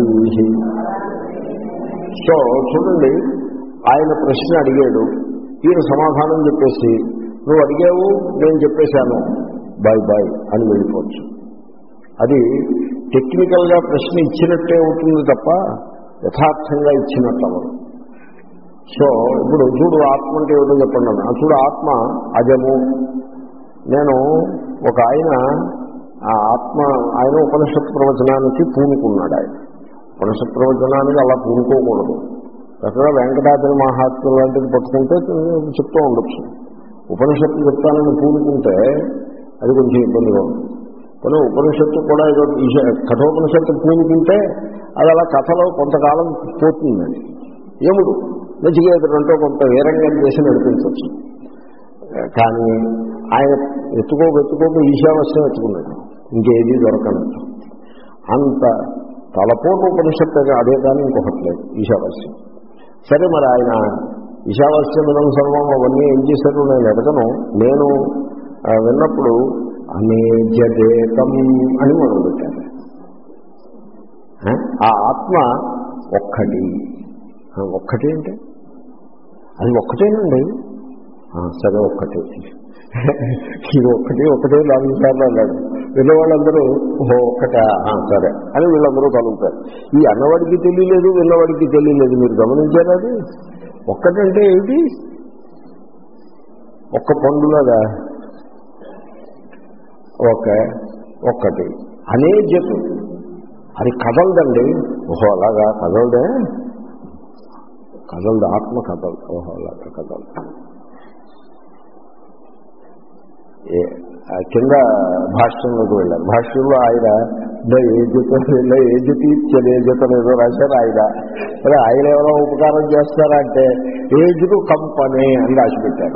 S1: సో చూడండి, ఆయన ప్రశ్న అడిగాడు, ఈయన సమాధానం చెప్పేసి నువ్వు అడిగావు నేను చెప్పేశాను బాయ్ బాయ్ అని వెళ్ళిపోవచ్చు. అది టెక్నికల్గా ప్రశ్న ఇచ్చినట్టే అవుతుంది తప్ప యథార్థంగా ఇచ్చినట్టు అవ్వదు. సో ఇప్పుడు చూడు, ఆత్మ అంటే ఏమిటో చెప్పండి అన్న. చూడు, ఆత్మ అజము. నేను ఒక ఆయన ఆ ఆత్మ ఆయన ఉపనిషత్ ప్రవచనానికి పూనుకున్నాడు. ఆయన ఉపనిషత్ ప్రవచనానికి అలా పూనుకోకూడదు. చక్కగా వెంకటాద్రి మహాత్మ్యం లాంటిది పట్టుకుంటే చెప్తూ ఉండొచ్చు. ఉపనిషత్తు చెప్తానని పూనుకుంటే అది కొంచెం ఇబ్బందిగా ఉంది. కానీ ఉపనిషత్తు కూడా ఏదో కఠోపనిషత్తు పూనుకుంటే అది అలా కథలో కొంతకాలం పోతుందని ఏముడు నచికేతుడంటూ కొంత వీరంగం చేసి నడిపించవచ్చు. కానీ ఆయన ఎత్తుకోక ఎత్తుకోక ఈశావాస్యం ఎత్తుకున్నాడు, ఇంకేది దొరకనట్టు. అంత తలపోటు ఉపనిషత్తు అదే కానీ ఇంకొకటి లేదు ఈశావాస్యం. సరే, మరి ఆయన ఈశావాస్యం వినం సర్వం అవన్నీ ఏం చేశారు నేను ఎడగను. నేను విన్నప్పుడు అనేజదేకం అని మొదలుపెట్టారు. ఆ ఆత్మ ఒక్కటి. ఒక్కటి అంటే అది ఒక్కటేనండి. సరే, ఒక్కటే. ఇది ఒక్కటి ఒక్కటే నాలుగు సార్లు అన్నాడు. విన్నవాళ్ళందరూ ఓహో ఒక్కటా, సరే అని వీళ్ళందరూ కలుగుతారు. ఈ అన్నవాడికి తెలియలేదు, విన్నవాడికి తెలియలేదు. మీరు గమనించారా? అది ఒక్కటంటే ఏమిటి? ఒక్క పండులాగా ఓకే ఒక్కటి అనే జతు. అది కదలదండి. ఓహో అలాగా కదలదే, కదలదు, ఆత్మ కదలదు. ఓహో అలాగా కదలదు. కింద భాష్యంలోకి వెళ్ళారు. భాష్యంలో ఆయన ఏ జత ఏ జతి ఏ జతలు ఏదో రాశారు. ఆయన అదే ఆయన ఎవరో ఉపకారం చేస్తారా అంటే ఏజుకు కంపనే అని రాసిపెట్టారు.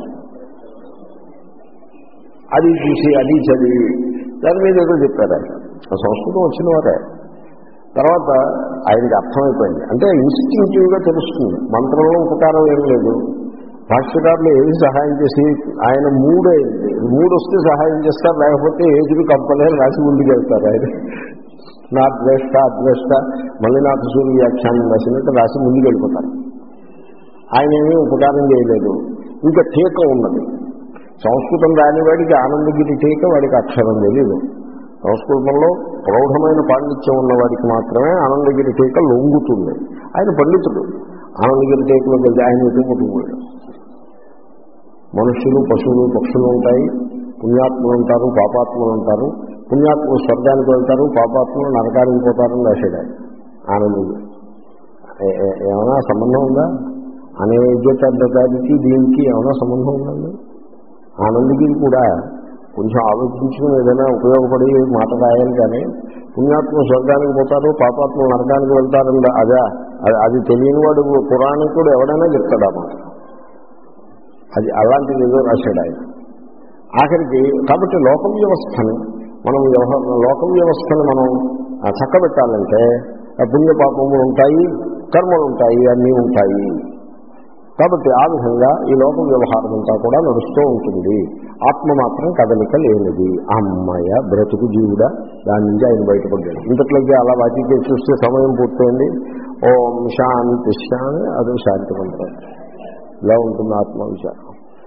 S1: అది చూసి అది చదివి దాని మీద ఏదో చెప్పారు. ఆయన సంస్కృతం వచ్చిన వారే. తర్వాత ఆయనకి అర్థమైపోయింది. అంటే ఇన్స్టింక్టివ్గా తెలుస్తుంది. మంత్రంలో ఉపకారం ఏం లేదు. భాష్యకారులు ఏది సహాయం చేసి ఆయన మూడు అయింది. మూడు వస్తే సహాయం చేస్తారు, లేకపోతే ఏజులు కంపలే రాసి ముందుకు వెళ్తారు. ఆయన నా ద్వేష్ట అద్వేష్ట మళ్ళీ నాకు సూర్య వ్యాఖ్యానం రాసినట్టు రాసి ముందుకు వెళ్ళిపోతారు. ఆయన ఏమీ ఉపకారం చేయలేదు. ఇంకా టీక ఉన్నది. సంస్కృతం రాని వాడికి ఆనందగిరి టీక వాడికి అక్షరం తెలియదు. సంస్కృతంలో ప్రౌఢమైన పాండిత్యం ఉన్నవాడికి మాత్రమే ఆనందగిరి టీక లొంగుతుంది. ఆయన పండితుడు. ఆనందగిరి టీకలోకి వెళ్తే ఆయన ఎటు ముట్టుకుపోయాడు. మనుష్యులు, పశువులు, పక్షులు ఉంటాయి. పుణ్యాత్ములు ఉంటారు, పాపాత్ములు ఉంటారు. పుణ్యాత్ములు స్వర్గానికి వెళ్తారు, పాపాత్ములు నరకానికి పోతారని రాశాడు ఆయన. ఆనందగిరి ఏమైనా సంబంధం ఉందా? అనేజతకి దీనికి ఏమైనా సంబంధం ఉందండి? ఆనందగిరి కూడా కొంచెం ఆలోచించుకుని ఏదైనా ఉపయోగపడి మాట రాయాలి. కానీ పుణ్యాత్మ స్వర్గానికి పోతారు, పాపాత్మలు నరకానికి వెళ్తారండి అదే అది తెలియని వాడు పురాణికుడు ఎవడైనా చెప్తాడా మాట. అది అలాంటిది ఏదో రాశాడు ఆయన. ఆఖరికి కాబట్టి లోక వ్యవస్థని మనం వ్యవహార లోక వ్యవస్థను మనం చక్కబెట్టాలంటే పుణ్యపాపములు ఉంటాయి, కర్మలు ఉంటాయి, అన్నీ ఉంటాయి. కాబట్టి ఆ విధంగా ఈ లోక వ్యవహారం అంతా కూడా నడుస్తూ ఉంటుంది. ఆత్మ మాత్రం కదలిక లేనిది. అమ్మయ్య బ్రతుకు జీవుడా, దాని నుంచి ఆయన బయటపడ్డాడు. ఇంతట్లోకి అలా వాటికి చూస్తే సమయం పూర్తయింది. ఓం శాంతి శాంతి అదే శాంతి మంత్రం. ఇలా ఉంటుంది ఆత్మవిచారం.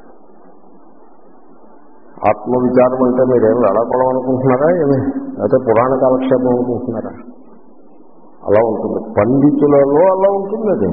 S1: ఆత్మవిచారం అంటే మీరేం వెళ్ళకూడదు అనుకుంటున్నారా ఏమి, అయితే పురాణ కాలక్షేపం అనుకుంటున్నారా? అలా ఉంటుంది. పండితులలో అలా ఉంటుంది. అది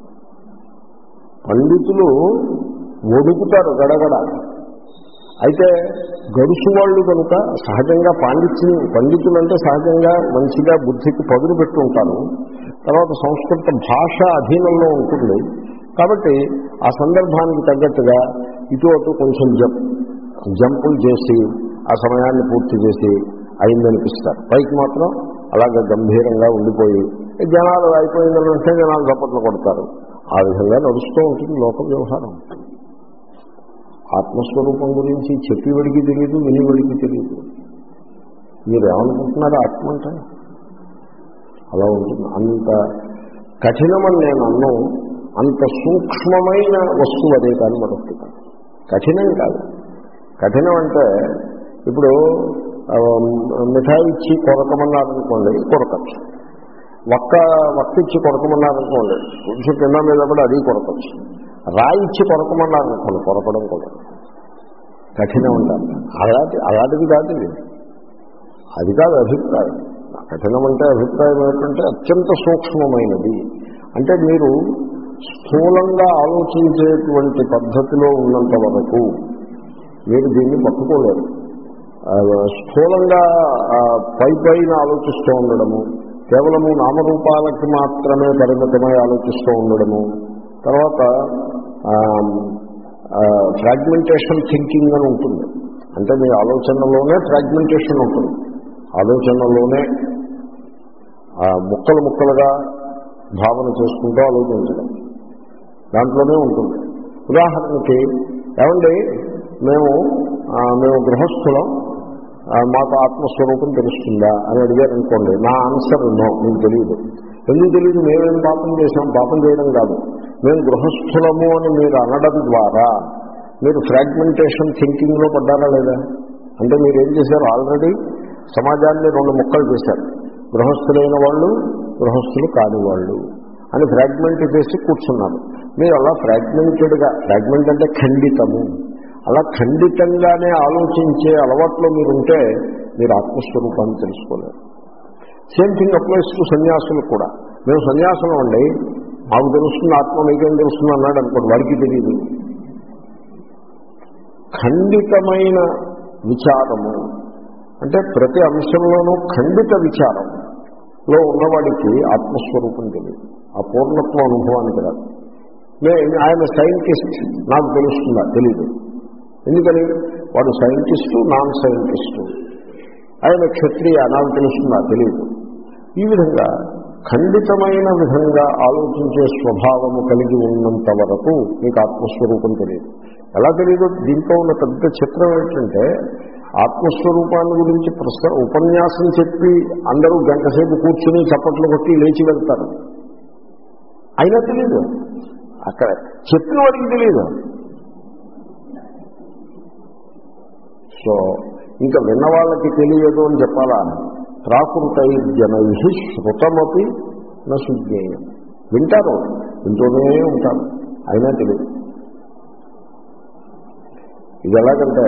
S1: పండితులు ఒడుకుతారు గడగడ. అయితే గడుసు వాళ్ళు కనుక సహజంగా పాండిత్యం, పండితులు అంటే సహజంగా మంచిగా బుద్ధికి పదులు పెట్టుకుంటారు. తర్వాత సంస్కృత భాష అధీనంలో ఉంటుంది. కాబట్టి ఆ సందర్భానికి తగ్గట్టుగా ఇటు అటు కొంచెం జంప్ జంపులు చేసి ఆ సమయాన్ని పూర్తి చేసి అయిందనిపిస్తారు. పైకి మాత్రం అలాగే గంభీరంగా ఉండిపోయి జనాలు అయిపోయిందంటే జనాలు చప్పట్లు కొడతారు. ఆ విధంగా నడుస్తూ ఉంటుంది లోక వ్యవహారం. ఆత్మస్వరూపం గురించి చెప్పేవాడికి తెలియదు, వినేవాడికి తెలియదు. మీరు ఏమనుకుంటున్నారు ఆత్మ అంటే? అలా ఉంటుంది. అంత కఠినమని నేను అన్నం, అంత సూక్ష్మమైన వస్తువు అదే కానీ మరొకటి కాదు. కఠినం కాదు. కఠినం అంటే ఇప్పుడు మిఠాయి ఇచ్చి కొరకమన్నారనుకోండి, కొరకచ్చు. ఒక్క ఒక్క ఇచ్చి కొరకమన్నారనుకోండి, కొంచెం కింద మీద కూడా అది కొరకచ్చు. రాయి ఇచ్చి కొరకమన్నారనుకోండి, కొరకడం కూడా కఠినం ఉంటారు. అలాంటి అలాంటిది కాదు ఇది. అది కాదు అభిప్రాయం. కఠినం అంటే అభిప్రాయం ఏంటంటే అత్యంత సూక్ష్మమైనది. అంటే మీరు స్థూలంగా ఆలోచించేటువంటి పద్ధతిలో ఉన్నంత వరకు మీరు దీన్ని పట్టుకోలేరు. స్థూలంగా పై పైన ఆలోచిస్తూ ఉండడము, కేవలము నామరూపాలకి మాత్రమే పరిమితమై ఆలోచిస్తూ ఉండడము, తర్వాత ఫ్రాగ్మెంటేషన్ థింకింగ్ అని ఉంటుంది. అంటే మీ ఆలోచనలోనే ఫ్రాగ్మెంటేషన్ ఉంటుంది. ఆలోచనలోనే ముక్కలు ముక్కలుగా భావన చేసుకుంటూ ఆలోచించడం దాంట్లోనే ఉంటుంది. ఉదాహరణకి ఏమండి మేము మేము గృహస్థులం, మాకు ఆత్మస్వరూపం తెలుస్తుందా అని అడిగారు అనుకోండి, నా ఆన్సర్ నో, మీకు తెలియదు. ఎందుకు తెలియదు? మేమేం పాపం చేసాం? పాపం చేయడం కాదు, మేము గృహస్థులము అని మీరు అనడం ద్వారా మీరు ఫ్రాగ్మెంటేషన్ థింకింగ్లో పడ్డారా లేదా? అంటే మీరు ఏం చేశారు? ఆల్రెడీ సమాజాన్ని రెండు ముక్కలు చేశారు. గృహస్థులైన వాళ్ళు, గృహస్థులు కాని వాళ్ళు అని ఫ్రాగ్మెంట్ చేసి కూర్చున్నారు. మీరు అలా ఫ్రాగ్మెంటెడ్గా, ఫ్రాగ్మెంట్ అంటే ఖండితము, అలా ఖండితంగానే ఆలోచించే అలవాట్లో మీరుంటే మీరు ఆత్మస్వరూపాన్ని తెలుసుకోలేరు. సేమ్ థింగ్ అప్లైస్ టు సన్యాసులు కూడా. మేము సన్యాసులం అండి, మాకు తెలుస్తుంది ఆత్మ, మీకేం తెలుస్తుంది అన్నాడు అనుకోండి, వాడికి తెలియదు. ఖండితమైన విచారము అంటే ప్రతి అంశంలోనూ ఖండిత విచారంలో ఉన్నవాడికి ఆత్మస్వరూపం తెలియదు, ఆ పూర్ణత్వ అనుభవానికి రాదు. ఆయన సైంటిస్ట్, నాకు తెలుస్తుందా? తెలీదు. ఎందుకని? వాడు సైంటిస్టు, నాన్ సైంటిస్టు. ఆయన క్షత్రియ, నాకు తెలుస్తుందా? తెలియదు. ఈ విధంగా ఖండితమైన విధంగా ఆలోచించే స్వభావము కలిగి ఉన్నంత వరకు మీకు ఆత్మస్వరూపం తెలియదు. ఎలా తెలియదు? దీంట్లో ఉన్న పెద్ద చిత్రం ఏంటంటే, ఆత్మస్వరూపాన్ని గురించి ప్రశ్న ఉపన్యాసం చెప్పి అందరూ గంటసేపు కూర్చుని చప్పట్లు కొట్టి లేచి వెళ్తారు, అయినా తెలియదు. అక్కడ చెప్పిన వాడికి తెలియదు. సో ఇంకా విన్నవాళ్ళకి తెలియదు అని చెప్పాలా? ప్రాకృతై జనై శృతమపి నశుజ్ఞేయం. వింటారు, వింటూనే ఉంటారు, అయినా తెలియదు. ఇది ఎలాగంటే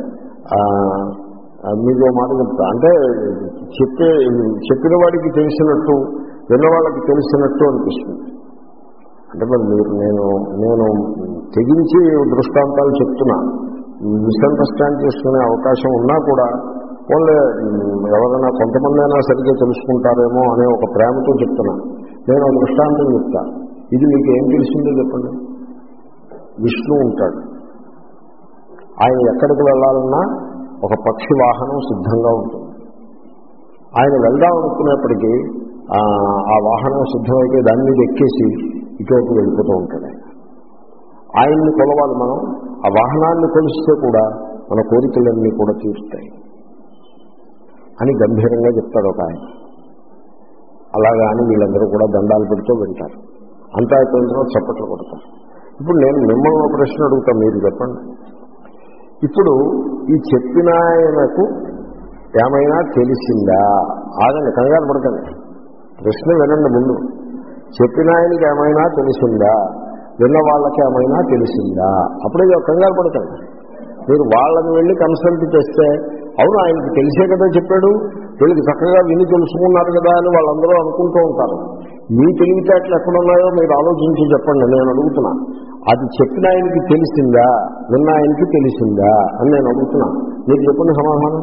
S1: మీకు మాట చెప్తా, అంటే చెప్పే చెప్పిన వాడికి తెలిసినట్టు విన్నవాళ్ళకి తెలిసినట్టు అనిపిస్తుంది. అంటే మరి మీరు నేను నేను తెగించి దృష్టాంతాలు చెప్తున్నా, మిస్అండర్స్టాండ్ చేసుకునే అవకాశం ఉన్నా కూడా వాళ్ళు ఎవరైనా కొంతమంది అయినా సరిగ్గా తెలుసుకుంటారేమో అనే ఒక ప్రేమతో చెప్తున్నా. నేను ఒక దృష్టాంతం చెప్తా, ఇది మీకు ఏం తెలిసిందో చెప్పండి. విష్ణు ఉంటాడు, ఆయన ఎక్కడికి వెళ్ళాలన్నా ఒక పక్షి వాహనం సిద్ధంగా ఉంటుంది. ఆయన వెళ్దాం అనుకునేప్పటికీ ఆ వాహనం సిద్ధమైతే దాని మీద ఎక్కేసి ఇటువైపు వెళ్ళిపోతూ ఉంటాడు. ఆయన ఆయన్ని కొలవాలి మనం, ఆ వాహనాన్ని కొలిస్తే కూడా మన కోరికలన్నీ కూడా తీరుస్తాయి అని గంభీరంగా చెప్తాడు ఒక ఆయన. అలాగా అని వీళ్ళందరూ కూడా దండాలు పెడుతూ వింటారు. అంతా అయిపోయిన తర్వాత చప్పట్లు కొడతారు. ఇప్పుడు నేను మిమ్మల్ని ఒక ప్రశ్న అడుగుతాను, మీరు చెప్పండి. ఇప్పుడు ఈ చెప్పిన ఆయనకు ఏమైనా తెలిసిందా? ఆగండి, కంగారు పడకండి, ప్రశ్న వినండి ముందు. చెప్పిన ఆయనకి ఏమైనా తెలిసిందా? విన్న వాళ్ళకి ఏమైనా తెలిసిందా? అప్పుడే కంగారు పడకండి. మీరు వాళ్ళని వెళ్ళి కన్సల్ట్ చేస్తే, అవును ఆయనకి తెలిసే కదా చెప్పాడు, వీళ్ళకి చక్కగా విని తెలుసుకున్నారు కదా అని వాళ్ళందరూ అనుకుంటూ ఉంటారు. మీ తెలివితేటలు ఎక్కడున్నాయో మీరు ఆలోచించి చెప్పండి. నేను అడుగుతున్నా, అది చెప్పిన ఆయనకి తెలిసిందా, విన్న ఆయనకి తెలిసిందా అని నేను అడుగుతున్నా. మీరు చెప్పండి సమాధానం.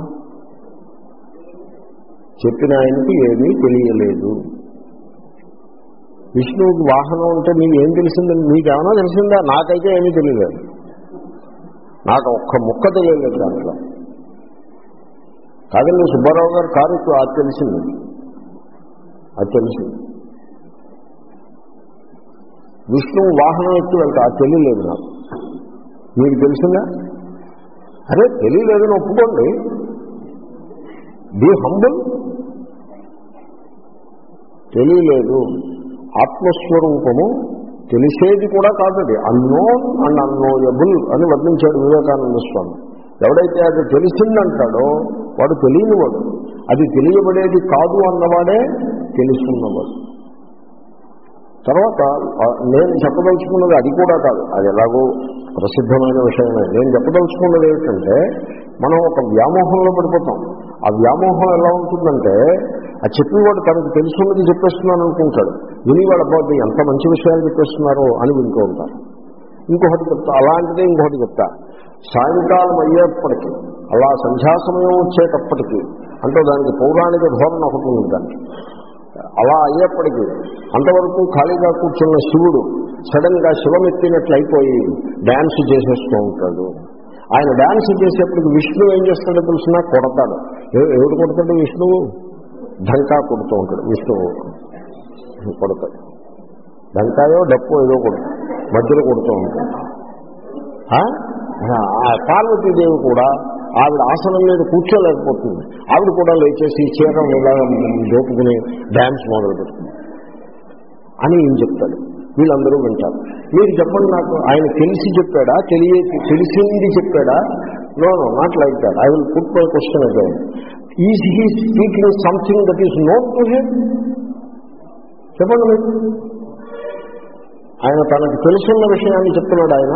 S1: చెప్పిన ఆయనకి ఏమీ తెలియలేదు. విష్ణువుకి వాహనం అంటే మీకు ఏం తెలిసిందని మీకేమైనా తెలిసిందా? నాకైతే ఏమీ తెలియలేదు, నాకు ఒక్క ముక్క తెలియలేదు దాంట్లో. కాదండి, సుబ్బారావు గారు కారు అది తెలిసింది, అది తెలిసింది. విష్ణువు వాహనం ఎక్కి వెళ్తా అది తెలియలేదు నాకు. మీకు తెలిసిందా? అరే తెలియలేదని ఒప్పుకోండి, బీ హంబుల్. తెలియలేదు, ఆత్మస్వరూపము తెలిసేది కూడా కాదది, అన్నోన్ అండ్ అన్నోయబుల్ అని వర్ణించాడు వివేకానంద స్వామి. ఎవడైతే అది తెలిసిందంటాడో వాడు తెలియనివాడు, అది తెలియబడేది కాదు అన్నవాడే తెలుసున్నవాడు. తర్వాత నేను చెప్పదలుచుకున్నది అది కూడా కాదు, అది ఎలాగో ప్రసిద్ధమైన విషయమే. నేను చెప్పదలుచుకున్నది ఏమిటంటే, మనం ఒక వ్యామోహంలో పడిపోతాం. ఆ వ్యామోహం ఎలా ఉంటుందంటే, ఆ చెప్పేవాడు తనకు తెలుసున్నది చెప్పేస్తున్నాను అనుకుంటాడు, వినివాడు అబ్బాయి ఎంత మంచి విషయాలు చెప్పేస్తున్నారో అని వింటూ ఉంటారు. ఇంకొకటి చెప్తా, అలాంటిదే ఇంకొకటి చెప్తా. సాయంకాలం అయ్యేప్పటికీ, అలా సంధ్యా సమయం వచ్చేటప్పటికీ, అంటే దానికి పౌరాణిక ధోరణ ఒకటి ఉంది దానికి. అలా అయ్యేప్పటికీ అంతవరకు ఖాళీగా కూర్చున్న శివుడు సడన్ గా శివమెత్తినట్లు అయిపోయి డ్యాన్స్ చేసేస్తూ ఉంటాడు. ఆయన డ్యాన్స్ చేసేప్పటికి విష్ణువు ఏం చేస్తాడో తెలిసినా కొడతాడు. ఎవడు కొడతాడు? విష్ణువు ఢంకా కొడుతూ ఉంటాడు. విష్ణువు కొడతాడు, ఢంకాయో డప్పో ఏదో కొడుతు మధ్యలో కొడుతూ ఉంటాడు. పార్వతీదేవి కూడా ఆవిడ ఆసనం మీద కూర్చోలేకపోతుంది, ఆవిడ కూడా లేచేసి చీరం ఇలా దోపుకుని డ్యాన్స్ మొదలు పెడుతుంది అని ఏం చెప్తాడు. వీళ్ళందరూ వింటారు. మీరు చెప్పండి నాకు, ఆయన తెలిసి చెప్పాడా, తెలియ తెలిసింది చెప్పాడా? No no not like that. I will put my question again. Is he speaking something that is known to him? చెప్పండి మీరు. ఆయన తనకు తెలుసున్న విషయాన్ని చెప్తున్నాడు. ఆయన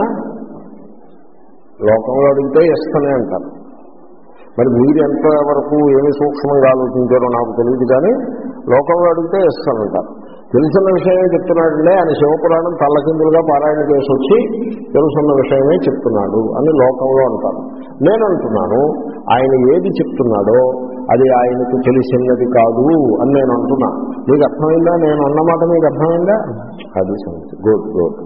S1: లోకంలో అడిగితే ఇస్తనే అంటారు. మరి మీరు ఎంతవరకు ఏమి సూక్ష్మంగా ఆలోచించారో నాకు తెలియదు, కానీ లోకంలో అడిగితే ఇస్తానంటారు. తెలుసున్న విషయమే చెప్తున్నాడంటే ఆయన శివపురాణం తల్లకిందులుగా పారాయణ చేసి వచ్చి తెలుసున్న విషయమే చెప్తున్నాడు అని లోకంలో అంటారు. నేను అంటున్నాను, ఆయన ఏది చెప్తున్నాడో అది ఆయనకు తెలిసినది కాదు అని నేను అంటున్నా. మీకు అర్థమైందా? నేను అన్నమాట మీకు అర్థమైందా? అది సంగతి. Good good.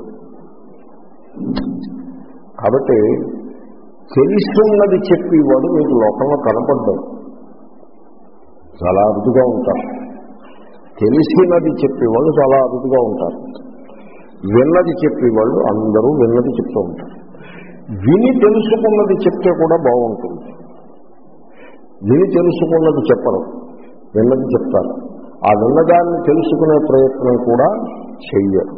S1: కాబట్టి తెలుసున్నది చెప్పేవాడు మీకు లోకంలో కనపడ్డాడు, చాలా అరుదుగా ఉంటారు. తెలిసినది చెప్పేవాళ్ళు చాలా అరుదుగా ఉంటారు. విన్నది చెప్పేవాళ్ళు అందరూ విన్నది చెప్తూ ఉంటారు. విని తెలుసుకున్నది చెప్తే కూడా బాగుంటుంది. విని తెలుసుకున్నది చెప్పరు, విన్నది చెప్తారు. ఆ విన్నదాన్ని తెలుసుకునే ప్రయత్నం కూడా చెయ్యరు.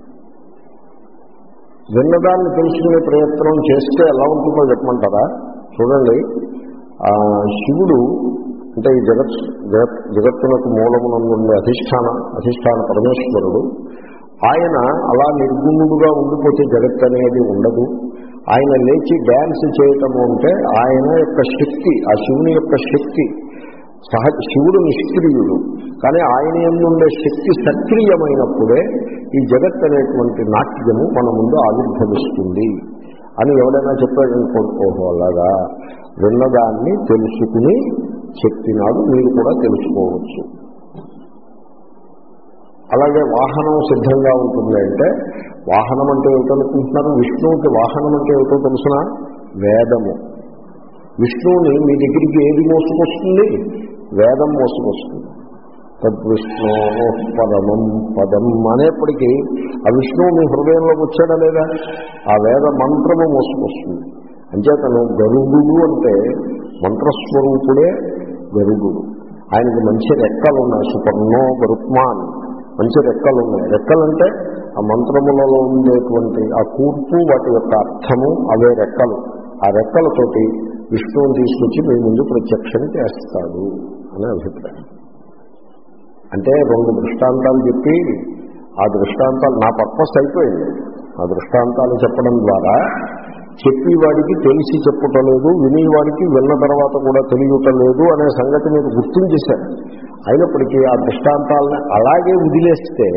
S1: విన్నదాన్ని తెలుసుకునే ప్రయత్నం చేస్తే ఎలా ఉంటుందో చెప్పమంటారా? చూడండి, శివుడు అంటే ఈ జగత్ జగత్ జగత్తునకు మూలమునందుండే అధిష్టాన అధిష్టాన పరమేశ్వరుడు. ఆయన అలా నిర్గుణుడుగా ఉండిపోతే జగత్ అనేది ఉండదు. ఆయన లేచి డ్యాన్స్ చేయటము అంటే ఆయన యొక్క శక్తి, ఆ శివుని యొక్క శక్తి. సహజ శివుడు నిష్క్రియుడు, కానీ ఆయన యందు ఉండే శక్తి సక్రియమైనప్పుడే ఈ జగత్ అనేటువంటి నాట్యము మన ముందు ఆవిర్భవిస్తుంది అని ఎవడైనా చెప్పాడనుకోకపోహో అలాగా విన్నదాన్ని తెలుసుకుని చెప్పినాడు. మీరు కూడా తెలుసుకోవచ్చు. అలాగే వాహనం సిద్ధంగా ఉంటుంది అంటే, వాహనం అంటే ఏమిటనుకుంటున్నారు? విష్ణువుకి వాహనం అంటే ఏమిటో తెలుసిన? వేదము. విష్ణువుని మీ దగ్గరికి ఏది మోసుకొస్తుంది? వేదం మోసుకొస్తుంది. తద్విష్ణు పరమం పదం అనేప్పటికీ ఆ విష్ణువు మీ హృదయంలోకి వచ్చాడా లేదా? ఆ వేద మంత్రము మోసుకొస్తుంది. అంచేతను గరుడు అంటే మంత్రస్వరూపుడే గరుడు. ఆయనకి మంచి రెక్కలు ఉన్నాయి. సుపర్ణో గరుత్మాన్, మంచి రెక్కలు ఉన్నాయి. రెక్కలంటే ఆ మంత్రములలో ఉండేటువంటి ఆ కూర్పు, వాటి యొక్క అర్థము, అవే రెక్కలు. ఆ రెక్కలతోటి విష్ణువుని తీసుకొచ్చి మీ ముందు ప్రత్యక్షం చేస్తాడు అనే అభిప్రాయం. అంటే రెండు దృష్టాంతాలు చెప్పి, ఆ దృష్టాంతాలు నా పర్పస్ అయిపోయింది. ఆ దృష్టాంతాలు చెప్పడం ద్వారా చెప్పేవాడికి తెలిసి చెప్పుటలేదు, వినేవాడికి విన్న తర్వాత కూడా తెలియటలేదు అనే సంగతి మీరు గుర్తించేశారు. అయినప్పటికీ ఆ దృష్టాంతాలను అలాగే వదిలేస్తే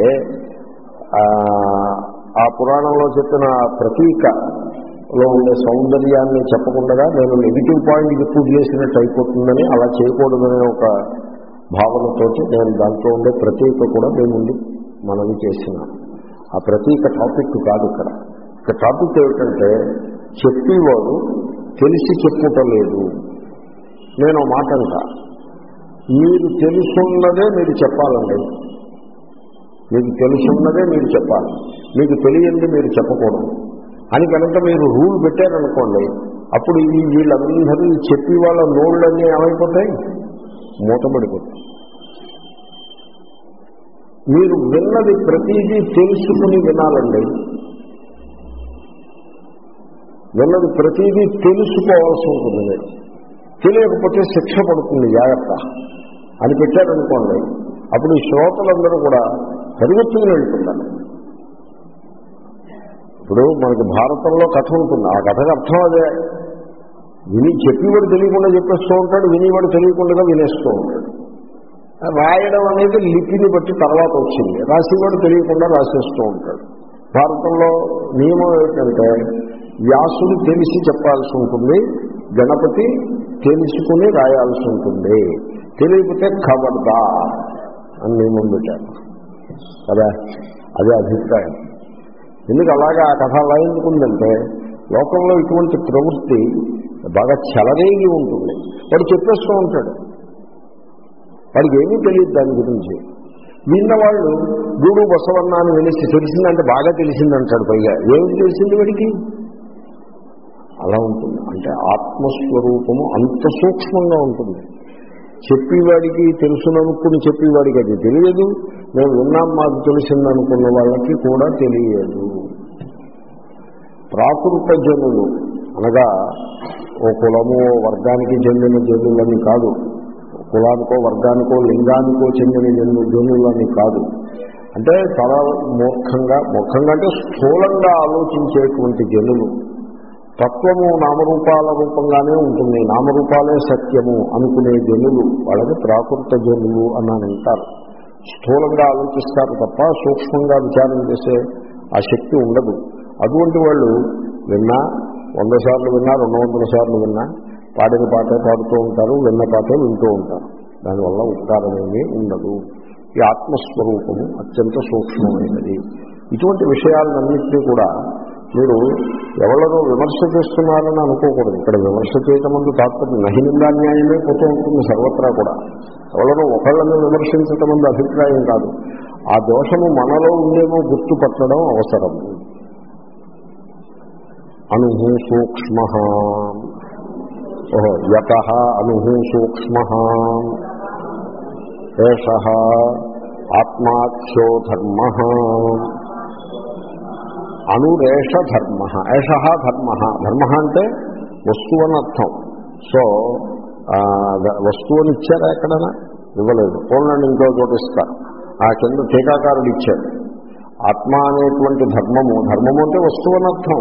S1: ఆ పురాణంలో చెప్పిన ప్రతీకలో ఉండే సౌందర్యాన్ని చెప్పకుండా నేను నెగిటివ్ పాయింట్ ఎక్కువ చేసినట్టు అయిపోతుందని, అలా చేయకూడదనే ఒక భావనతోటి నేను దాంట్లో ఉండే ప్రతీక కూడా మేము ముందు మనవి చేసినాను. ఆ ప్రతీక టాపిక్ కాదు ఇక్కడ. ఇక టాపిక్ ఏమిటంటే, చెప్పేవాడు తెలిసి చెప్పుటలేదు. నేను మాట అంట, మీరు తెలుసున్నదే మీరు చెప్పాలండి. మీకు తెలుసున్నదే మీరు చెప్పాలి, మీకు తెలియంది మీరు చెప్పకూడదు అని కనుక మీరు రూల్ పెట్టారనుకోండి, అప్పుడు ఈ వీళ్ళందరూ చెప్పి వాళ్ళ నోళ్ళన్నీ ఏమైపోతాయి, మూతపడిపోతాయి. మీరు విన్నది ప్రతిదీ తెలుసుకుని వినాలండి. విన్నది ప్రతిదీ తెలుసుకోవాల్సి ఉంటుంది. మీరు తెలియకపోతే శిక్ష పడుతుంది, జాగ్రత్త అని పెట్టారనుకోండి, అప్పుడు ఈ శ్రోతలందరూ కూడా పరిగెత్తుకుని వెళ్తున్నారు. ఇప్పుడు మనకి భారతంలో కథ ఉంటుంది, ఆ కథకు అర్థం అదే. విని చెప్పేవాడు తెలియకుండా చెప్పేస్తూ ఉంటాడు, వినేవాడు తెలియకుండా వినేస్తూ ఉంటాడు. రాయడం అనేది లిపిని బట్టి తర్వాత వచ్చింది, రాసేవాడు తెలియకుండా రాసేస్తూ ఉంటాడు. భారతంలో నియమం ఏంటంటే వ్యాసుడు తెలిసి చెప్పాల్సి ఉంటుంది, గణపతి తెలుసుకుని రాయాల్సి ఉంటుంది, తెలియకపోతే ఖబర్దా అని నియమం పెట్టారు కదా. అదే అభిప్రాయం. ఎందుకు అలాగా ఆ కథ అలా ఎందుకుందంటే లోకంలో ఇటువంటి ప్రవృత్తి బాగా చెలరేగి ఉంటుంది. వాడు చెప్పేస్తూ ఉంటాడు, వాడికి ఏమీ తెలియదు దాని గురించి. విన్నవాళ్ళు గూడు బసవన్న అని వినేసి తెలిసిందంటే బాగా తెలిసిందంటాడు, పైగా ఏమిటి తెలిసింది వాడికి. అలా ఉంటుంది. అంటే ఆత్మస్వరూపము అంత సూక్ష్మంగా ఉంటుంది. చెప్పేవాడికి తెలుసుననుకుని చెప్పేవాడికి అది తెలియదు, మేము విన్నాం మాకు తెలిసిందనుకున్న వాళ్ళకి కూడా తెలియదు. ప్రాకృత జనులు అనగా ఓ కులము వర్గానికి చెందిన జనులని కాదు, కులానికో వర్గానికో లింగానికో చెందిన జను జనులని కాదు. అంటే చాలా మూర్ఖంగా మూర్ఖంగా అంటే స్థూలంగా ఆలోచించేటువంటి జనులు. తత్వము నామరూపాల రూపంగానే ఉంటుంది, నామరూపాలే సత్యము అనుకునే జనులు వాళ్ళని ప్రాకృత జనులు అని అంటారు. స్థూలంగా ఆలోచిస్తారు తప్ప సూక్ష్మంగా విచారం చేసే ఆ శక్తి ఉండదు. అటువంటి వాళ్ళు విన్నా వంద సార్లు విన్నా రెండు వందల సార్లు విన్నా పాడిన పాటే పాడుతూ ఉంటారు, విన్న పాటే వింటూ ఉంటారు. దానివల్ల ఉపకారమేమీ ఉండదు. ఈ ఆత్మస్వరూపము అత్యంత సూక్ష్మమైనది. ఇటువంటి విషయాలన్నింటినీ కూడా మీరు ఎవరినో విమర్శ చేస్తున్నారని అనుకోకూడదు. ఇక్కడ విమర్శ చేయటం ముందు తాత్పర్యం నహినిందాన్యాయమే పోతూ ఉంటుంది సర్వత్రా కూడా. ఎవరినో ఒకళ్ళని విమర్శించటం ముందు అభిప్రాయం కాదు. ఆ దోషము మనలో ఉండేమో గుర్తుపట్టడం అవసరం. అనుహు సూక్ష్మ ఓహో యతః అనుహు సూక్ష్మ ఏషః ఆత్మాఖ్యో ధర్మ అనురేష ధర్మ. ఏష ధర్మ. ధర్మ అంటే వస్తువు అని అర్థం. సో వస్తువుని ఇచ్చారా ఎక్కడైనా? ఇవ్వలేదు. పోలండి ఇంకో చోట ఇస్తారు. ఆ కింద టీకాకారుడు ఇచ్చాడు. ఆత్మ అనేటువంటి ధర్మము, ధర్మము అంటే వస్తువు అని అర్థం.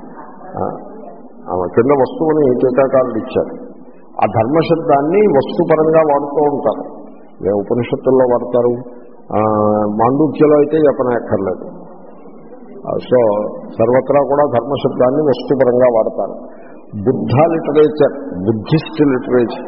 S1: కింద వస్తువుని టీకాకారుడు ఇచ్చారు. ఆ ధర్మశబ్దాన్ని వస్తుపరంగా వాడుతూ ఉంటారు. ఏ ఉపనిషత్తుల్లో వాడతారు, మాండూక్యలో అయితే చెప్పనక్కర్లేదు. సో సర్వత్రా కూడా ధర్మశబ్దాన్ని వస్తుపరంగా వాడతారు. బుద్ధ లిటరేచర్, బుద్ధిస్ట్ లిటరేచర్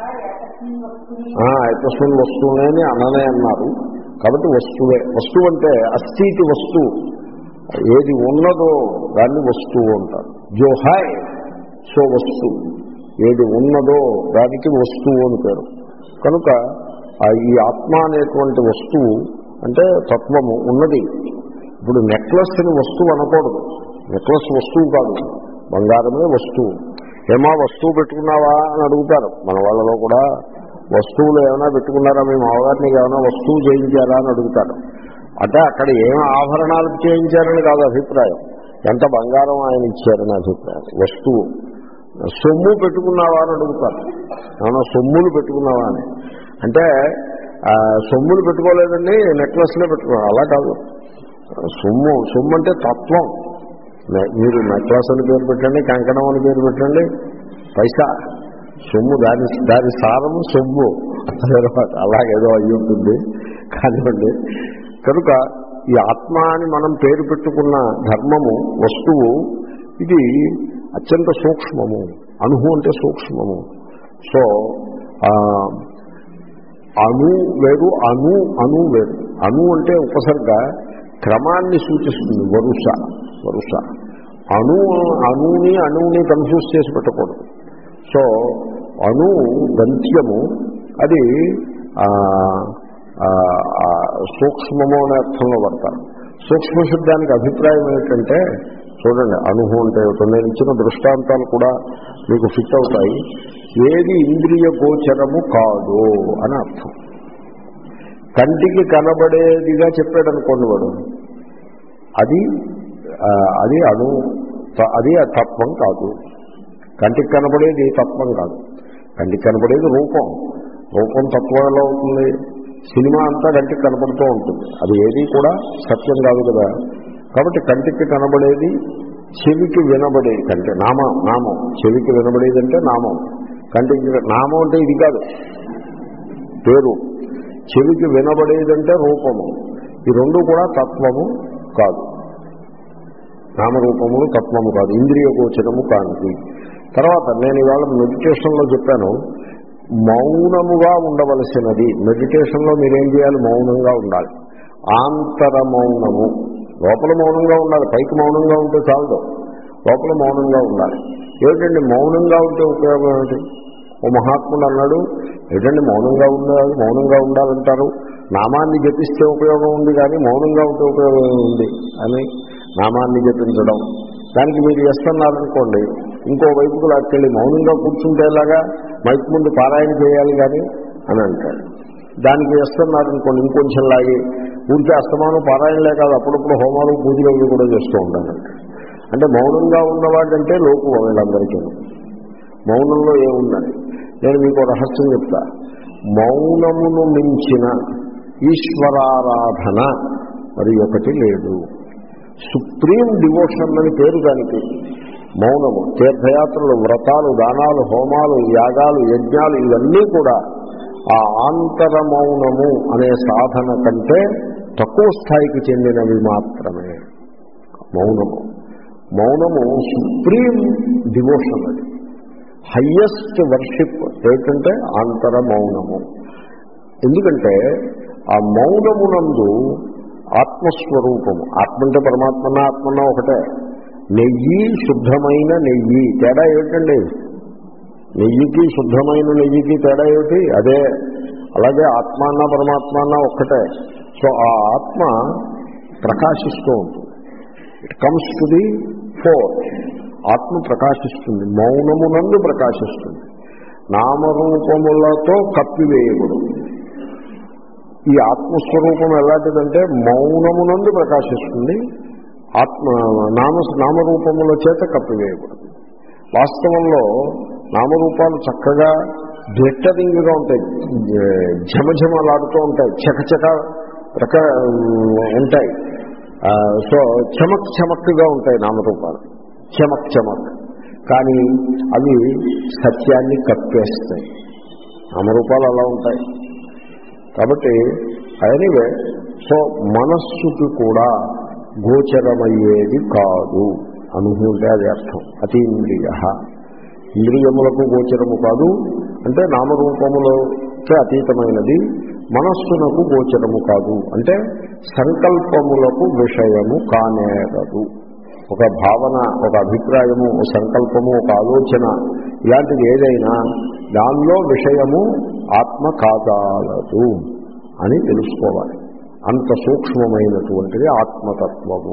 S1: ఐతస్మిన్ వస్తువునే అని అననే అన్నారు. కాబట్టి వస్తువే. వస్తువు అంటే అస్థితి వస్తువు, ఏది ఉన్నదో దాన్ని వస్తువు అంటారు. జో హాయ్ సో వస్తువు, ఏది ఉన్నదో దానికి వస్తువు అని పేరు. కనుక ఈ ఆత్మ అనేటువంటి వస్తువు అంటే తత్వము ఉన్నది. ఇప్పుడు నెక్లెస్ని వస్తువు అనకూడదు. నెక్లెస్ వస్తువు కాదు, బంగారమే వస్తువు. ఏమా వస్తువు పెట్టుకున్నావా అని అడుగుతారు మన వాళ్ళలో కూడా. వస్తువులు ఏమైనా పెట్టుకున్నారా, మీ మామగారిని ఏమైనా వస్తువు చేయించారా అని అడుగుతారు. అంటే అక్కడ ఏం ఆభరణాలకు చేయించారని కాదు అభిప్రాయం, ఎంత బంగారం ఆయన ఇచ్చారని అభిప్రాయం. వస్తువు. సొమ్ము పెట్టుకున్నావా అని అడుగుతారు, ఏమైనా సొమ్ములు పెట్టుకున్నావా అని. అంటే సొమ్ములు పెట్టుకోలేదండి, నెక్లెస్లే పెట్టుకున్నారు. అలా కాదు. సొమ్ము సొమ్ము అంటే తత్వం. మీరు నెక్లెస్ అని పేరు పెట్టండి, కంకణం అని పేరు పెట్టండి, పైసా సొమ్ము, దాని దాని సారము సొమ్ము. అలాగేదో అయ్యి ఉంటుంది కానివ్వండి. కనుక ఈ ఆత్మ అని మనం పేరు పెట్టుకున్న ధర్మము, వస్తువు, ఇది అత్యంత సూక్ష్మము. అణువు అంటే సూక్ష్మము. సో అణు వేరు, అణు అణు వేరు. అణు అంటే ఉపసర్గ క్రమాన్ని సూచిస్తుంది, వరుస వరుస. అణు అణుని అణువుని కన్ఫ్యూజ్ చేసి పెట్టకూడదు. సో అణు గంత్యము, అది సూక్ష్మము అనే అర్థంలో పడతారు. సూక్ష్మ శబ్దానికి అభిప్రాయం ఏంటంటే, చూడండి అణువు అంటే ఏమిటో నేను ఇచ్చిన దృష్టాంతాలు కూడా మీకు ఫిట్ అవుతాయి. ఏది ఇంద్రియ గోచరము కాదు అని అర్థం. కంటికి కనబడేదిగా చెప్పాడు అనుకోండి వాడు, అది అది అణు అది తత్వం కాదు. కంటికి కనబడేది తత్వం కాదు. కంటికి కనబడేది రూపం. రూపం తత్వం ఎలా అవుతుంది? సినిమా అంతా కంటికి కనబడుతూ ఉంటుంది, అది ఏది కూడా సత్యం కాదు కదా. కాబట్టి కంటికి కనబడేది, చెవికి వినబడేది, కంటే నామం నామం చెవికి వినబడేది అంటే నామం, కంటికి నామం అంటే ఇది కాదు పేరు, చెవికి వినబడేదంటే రూపము. ఈ రెండు కూడా తత్వము కాదు, నామరూపములు తత్వము కాదు, ఇంద్రియ గోచరము కానిది. తర్వాత నేను ఇవాళ మెడిటేషన్లో చెప్పాను, మౌనముగా ఉండవలసినది. మెడిటేషన్లో మీరేం చేయాలి? మౌనంగా ఉండాలి. ఆంతర మౌనము, లోపల మౌనంగా ఉండాలి. పైకి మౌనంగా ఉంటే చాలదు, లోపల మౌనంగా ఉండాలి. ఏమిటండి మౌనంగా ఉంటే ఉపయోగం ఏమిటి? ఓ మహాత్ముడు అన్నాడు, ఏమిటండి మౌనంగా ఉండాలి, మౌనంగా ఉండాలంటారు, నామాన్ని జపిస్తే ఉపయోగం ఉంది కానీ మౌనంగా ఉంటే ఉపయోగం ఉంది అని నామాన్ని జపించడం. దానికి మీరు చేస్తున్నారనుకోండి, ఇంకో వైపుకు లాక్కెళ్ళి మౌనంగా కూర్చుంటేలాగా మైక్ ముందు పారాయణ చేయాలి కానీ అని అంటాడు. దానికి చేస్తున్నారనుకోండి, ఇంకొంచెం లాగి ఊరికే అస్తమానం పారాయణలే కాదు, అప్పుడప్పుడు హోమాలు పూజలు అవి కూడా చేస్తూ ఉంటానంట. అంటే మౌనంగా ఉన్నవాడంటే లోపు వీళ్ళందరికీ. మౌనంలో ఏముందని నేను మీకు రహస్యం చెప్తా. మౌనమును మించిన ఈశ్వరారాధన మరి ఒకటి లేదు. సుప్రీం డివోషన్ అని పేరు దానికి. మౌనము, తీర్థయాత్రలు, వ్రతాలు, దానాలు, హోమాలు, యాగాలు, యజ్ఞాలు ఇవన్నీ కూడా ఆ ఆంతర మౌనము అనే సాధన కంటే తక్కువ స్థాయికి చెందినవి మాత్రమే. మౌనము మౌనము సుప్రీం డివోషన్, అది హయ్యెస్ట్ వర్షిప్ ఏంటంటే ఆంతర మౌనము. ఎందుకంటే ఆ మౌనమునందు ఆత్మస్వరూపము, ఆత్మ అంటే పరమాత్మన ఆత్మన ఒకటే. నెయ్యి, శుద్ధమైన నెయ్యి, తేడా ఏమిటండి? నెయ్యికి శుద్ధమైన నెయ్యికి తేడా ఏమిటి? అదే. అలాగే ఆత్మ అన్న పరమాత్మ అన్న ఒక్కటే. సో ఆ ఆత్మ ప్రకాశిస్తూ ఉంటుంది. It comes to the fore. ఆత్మ ప్రకాశిస్తుంది, మౌనమునందు ప్రకాశిస్తుంది, నామరూపములతో కప్పివేయబడుతుంది. ఈ ఆత్మస్వరూపం ఎలాంటిదంటే మౌనమునందు ప్రకాశిస్తుంది, ఆత్మ నామ నామరూపముల చేత కప్పివేయబడుతుంది. వాస్తవంలో నామరూపాలు చక్కగా గ్లిట్టరింగ్గా ఉంటాయి, ఝమఝమలాడుతూ ఉంటాయి, చకచక రక ఉంటాయి. సో చమక్ చమక్గా ఉంటాయి నామరూపాలు, చమక్ చమక్. కానీ అవి సత్యాన్ని కప్పేస్తాయి. నామరూపాలు అలా ఉంటాయి. కాబట్టి ఎనీవే, సో మనస్సుకి కూడా గోచరమయ్యేది కాదు. అనుభూతి అది అర్థం. అతీంద్రియ, ఇంద్రియములకు గోచరము కాదు అంటే నామరూపములకే అతీతమైనది. మనస్సునకు గోచరము కాదు అంటే సంకల్పములకు విషయము కానేరదు. ఒక భావన, ఒక అభిప్రాయము, ఒక సంకల్పము, ఒక ఆలోచన ఇలాంటిది ఏదైనా దానిలో విషయము ఆత్మ కాదాలదు అని తెలుసుకోవాలి. అంత సూక్ష్మమైనటువంటిది ఆత్మతత్వము.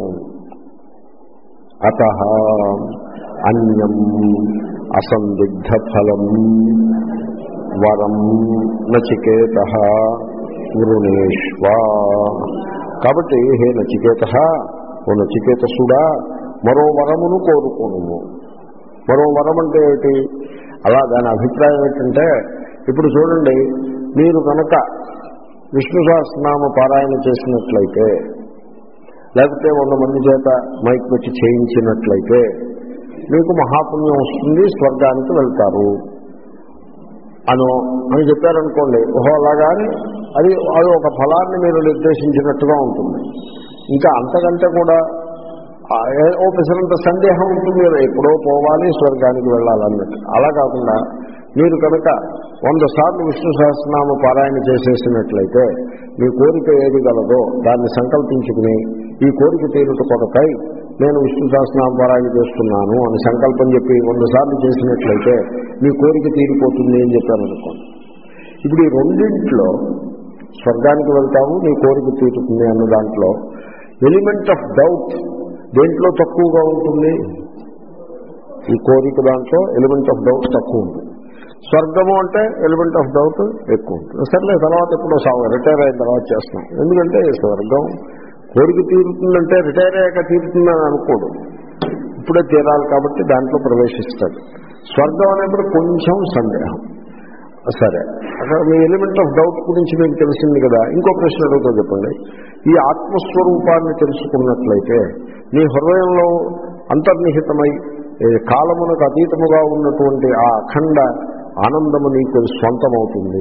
S1: అతః అన్యం అసందిగ్ధ ఫలం వరం నచికేతః వృణేష్వా. కాబట్టి హే నచికేతః, ఓ నచికేతసుడా, మరో వరమును కోరుకోను. మరో వరం అంటే ఏమిటి? అలా దాని అభిప్రాయం ఏంటంటే, ఇప్పుడు చూడండి, మీరు కనుక విష్ణు సహస్రనామ పారాయణ చేసినట్లయితే, లేకపోతే వంద మంది చేత మైక్ పెట్టి చేయించినట్లయితే మీకు మహాపుణ్యం వస్తుంది, స్వర్గానికి వెళ్తారు అనో అని చెప్పారనుకోండి. ఓహో అలాగా అని అది అది ఒక ఫలాన్ని మీరు నిర్దేశించినట్టుగా ఉంటుంది. ఇంకా అంతకంటే కూడా ఓ పిసరంత సందేహం ఉంటుంది కదా, ఎప్పుడో పోవాలి, స్వర్గానికి వెళ్ళాలన్నట్టు. అలా కాకుండా మీరు కనుక వంద సార్లు విష్ణు సహస్రనామ పారాయణ చేసేసినట్లయితే మీ కోరిక ఏది గలదో దాన్ని సంకల్పించుకుని, ఈ కోరిక తీరుట కొరకై నేను విష్ణు సహస్రనామ పారాయణ చేస్తున్నాను అని సంకల్పం చెప్పి వంద సార్లు చేసినట్లయితే మీ కోరిక తీరిపోతుంది అని చెప్పాను అనుకోండి. ఇప్పుడు ఈ రెండింట్లో స్వర్గానికి వెళ్తావు, నీ కోరిక తీరుతుంది అన్న దాంట్లో ఎలిమెంట్ ఆఫ్ డౌట్ దేంట్లో తక్కువగా ఉంటుంది? ఈ కోరిక దాంట్లో ఎలిమెంట్ ఆఫ్ డౌట్ తక్కువ ఉంటుంది. స్వర్గము అంటే ఎలిమెంట్ ఆఫ్ డౌట్ ఎక్కువ ఉంటుంది. సర్లే తర్వాత ఎప్పుడో సాగు రిటైర్ అయిన తర్వాత చేస్తాం. ఎందుకంటే స్వర్గం కోరిక తీరుతుందంటే రిటైర్ అయ్యాక తీరుతుందని అనుకోడు, ఇప్పుడే తీరాలి కాబట్టి దాంట్లో ప్రవేశిస్తాడు. స్వర్గం అనేప్పుడు కొంచెం సందేహం. సరే, అక్కడ మీ ఎలిమెంట్ ఆఫ్ డౌట్ గురించి మీకు తెలిసింది కదా. ఇంకో ప్రశ్న అడుగుతా చెప్పండి. ఈ ఆత్మస్వరూపాన్ని తెలుసుకున్నట్లయితే నీ హృదయంలో అంతర్నిహితమై కాలమునకు అతీతముగా ఉన్నటువంటి ఆ అఖండ ఆనందము నీకు స్వంతమవుతుంది.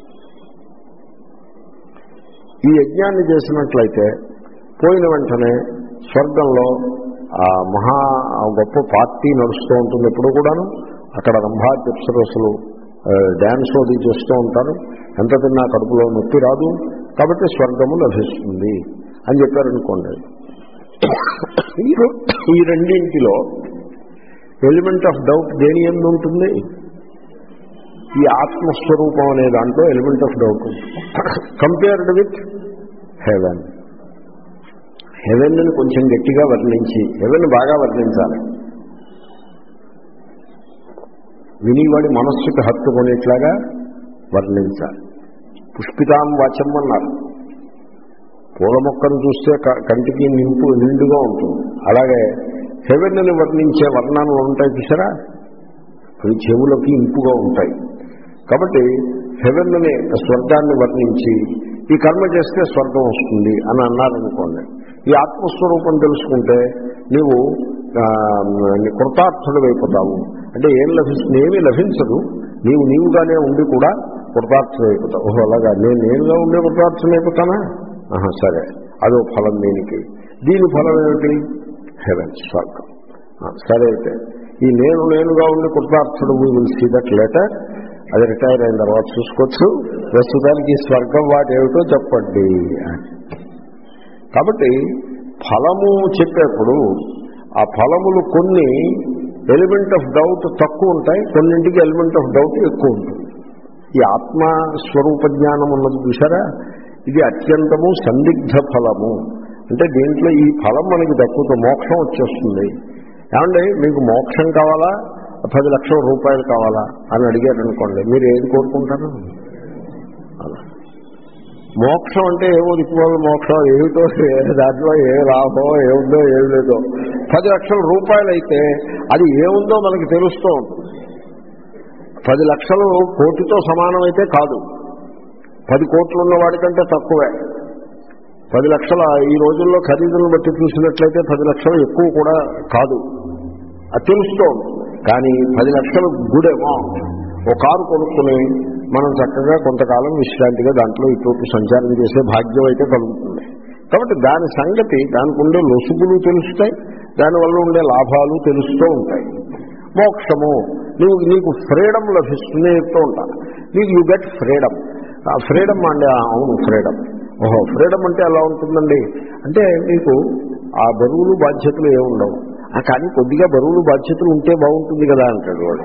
S1: ఈ యజ్ఞాన్ని చేసినట్లయితే పోయిన వెంటనే స్వర్గంలో ఆ మహా గొప్ప పార్టీ నడుస్తూ ఉంటుంది. ఎప్పుడు కూడాను అక్కడ రంభాప్సరస్సులు డ్యాన్స్ అది చేస్తూ ఉంటారు. ఎంత తిన్నా కడుపులో నొప్పి రాదు, కాబట్టి స్వర్గము లభిస్తుంది అని చెప్పారనుకోండి. ఈ రెండింటిలో ఎలిమెంట్ ఆఫ్ డౌట్ దేని ఎందు ఉంటుంది? ఈ ఆత్మస్వరూపం అనే దాంట్లో element of doubt compared with heaven. Heaven ని కొంచెం గట్టిగా వర్ణించి, హెవెన్ బాగా వర్ణించాలి, వినివాడి మనస్సుకు హత్తుకునేట్లాగా వర్ణించాలి. పుష్పితాం వాచం అన్నారు. పూల మొక్కను చూస్తే కంటికి నింపు నిండుగా ఉంటుంది. అలాగే హెవెన్ని వర్ణించే వర్ణనలు ఉంటాయి చూసారా, అవి చెవులకి ఇంపుగా ఉంటాయి. కాబట్టి హెవెన్ని, స్వర్గాన్ని వర్ణించి ఈ కర్మ చేస్తే స్వర్గం వస్తుంది అని అన్నారనుకోండి. ఈ ఆత్మస్వరూపం తెలుసుకుంటే నీవు కృతార్థుడు అయిపోతావు. అంటే ఏం లభిస్తుంది? ఏమీ లభించదు. నీవు నీవుగానే ఉండి కూడా కృతార్థుడు అయిపోతావు. ఓహో, అలాగా నేను నేనుగా ఉండే కృతార్థుడు అయిపోతానా? ఆహా, సరే, అదో ఫలం దీనికి. దీని ఫలం ఏమిటి? హెవెన్, స్వర్గం. సరే, అయితే ఈ నేను నేనుగా ఉండి కృతార్థుడు we will see that later. అది రిటైర్ అయిన తర్వాత చూసుకోవచ్చు. ప్రస్తుతానికి స్వర్గం వాటి ఏమిటో చెప్పండి. కాబట్టి ఫలము చెప్పేప్పుడు ఆ ఫలములు కొన్ని ఎలిమెంట్ ఆఫ్ డౌట్ తక్కువ ఉంటాయి, కొన్నింటికి ఎలిమెంట్ ఆఫ్ డౌట్ ఎక్కువ ఉంటుంది. ఈ ఆత్మస్వరూప జ్ఞానం ఉన్నది చూసారా, ఇది అత్యంతము సందిగ్ధ ఫలము. అంటే దీంట్లో ఈ ఫలం మనకి దక్కుతుంది, మోక్షం వచ్చేస్తుంది. ఏమండి మీకు మోక్షం కావాలా, పది లక్షల రూపాయలు కావాలా అని అడిగారు అనుకోండి, మీరు ఏది కోరుకుంటారు? అలా మోక్షం అంటే ఏమో దిక్కుమాల మోక్షం ఏమిటో, దాంట్లో ఏ లాభం ఏముందో ఏమి లేదో. పది లక్షల రూపాయలు అయితే అది ఏముందో మనకి తెలుస్తూ ఉంటుంది. పది లక్షలు కోటితో సమానమైతే కాదు, పది కోట్లు ఉన్న వాడికంటే తక్కువే. పది లక్షల ఈ రోజుల్లో ఖరీదులను బట్టి చూసినట్లయితే పది లక్షలు ఎక్కువ కూడా కాదు, అది తెలుస్తూ ఉంటుంది. కానీ పది లక్షలు గుడ్ అమౌంట్. ఓ కారు కొనుక్కుని మనం చక్కగా కొంతకాలం విశ్రాంతిగా దాంట్లో ఇటు సంచారం చేసే భాగ్యం అయితే కలుగుతుంది. కాబట్టి దాని సంగతి, దానికి ఉండే లొసుగులు తెలుస్తాయి, దానివల్ల ఉండే లాభాలు తెలుస్తూ ఉంటాయి. మోక్షము నువ్వు నీకు ఫ్రీడమ్ లభిస్తుంది చెప్తూ ఉంటాను. నీకు యూ గెట్ ఫ్రీడమ్. ఫ్రీడమ్ అండి, అవును ఫ్రీడమ్. ఓహో, ఫ్రీడమ్ అంటే ఎలా ఉంటుందండి అంటే మీకు ఆ బరువులు బాధ్యతలు ఏముండవు. కానీ కొద్దిగా బరువులు బాధ్యతలు ఉంటే బాగుంటుంది కదా అంటాడు వాడు.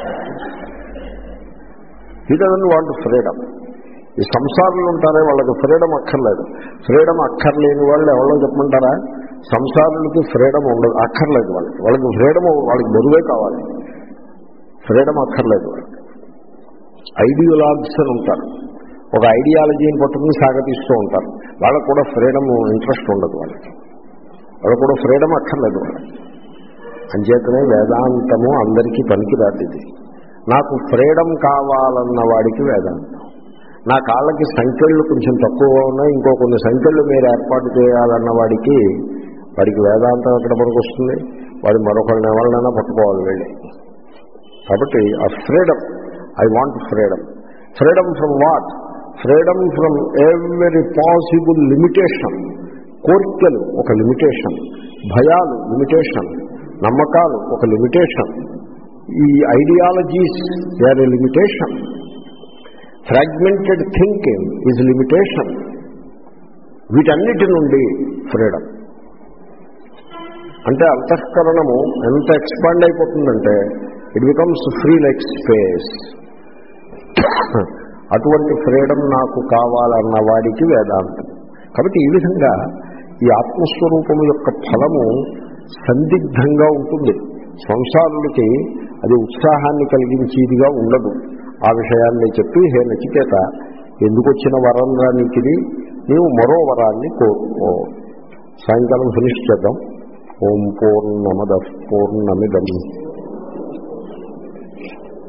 S1: He doesn't want freedom. ఈ సంసారులు ఉంటారే వాళ్ళకి ఫ్రీడమ్ అక్కర్లేదు. ఫ్రీడమ్ అక్కర్లేని వాళ్ళు ఎవరో చెప్పమంటారా? సంసారులకి ఫ్రీడమ్ ఉండదు, అక్కర్లేదు వాళ్ళకి. వాళ్ళకి ఫ్రీడమ్, వాళ్ళకి బరువే కావాలి, ఫ్రీడమ్ అక్కర్లేదు వాళ్ళకి. ఐడియాలజీస్ అని ఉంటారు, ఒక ఐడియాలజీని పట్టుకుని సాగతీస్తూ ఉంటారు. వాళ్ళకు కూడా ఫ్రీడమ్ ఇంట్రెస్ట్ ఉండదు, వాళ్ళకి వాళ్ళకు కూడా ఫ్రీడమ్ అక్కర్లేదు వాళ్ళకి. అంచేతనే వేదాంతము అందరికీ పనికిరాటిది. నాకు ఫ్రీడమ్ కావాలన్న వాడికి వేదాంతం. నా కాళ్ళకి సంఖ్యలు కొంచెం తక్కువగా ఉన్నాయి, ఇంకో కొన్ని సంఖ్యలు మీరు ఏర్పాటు చేయాలన్న వాడికి వాడికి వేదాంతం ఎక్కడ పనికి వస్తుంది? వాడి మరొకరిని ఎవరినైనా పట్టుకోవాలి వెళ్ళి. కాబట్టి ఆ freedom, I want freedom. Freedom from what? Freedom from every possible limitation. కోరికలు ఒక లిమిటేషన్, భయాలు లిమిటేషన్, నమ్మకాలు ఒక లిమిటేషన్, ఈ ideologies they are a limitation, fragmented thinking is limitation. వీటన్నిటి నుండి ఫ్రీడమ్ అంటే అంతఃకరణము ఎంత ఎక్స్పాండ్ అయిపోతుందంటే it becomes free like space. అటువంటి ఫ్రీడమ్ నాకు కావాలన్న వాడికి వేదాంతం. కాబట్టి ఈ విధంగా ఈ ఆత్మస్వరూపము యొక్క ఫలము సందిగ్ధంగా ఉంటుంది. సంసారులకి అది ఉత్సాహాన్ని కలిగించేదిగా ఉండదు. ఆ విషయాన్ని చెప్పి, హే నచికేత, ఎందుకు వచ్చిన వరం రానికిది, నీవు మరో వరాన్ని కోరుకో. సాయంకాలం ఫినిష్ చేద్దాం. ఓం పూర్ణమద పూర్ణమిదం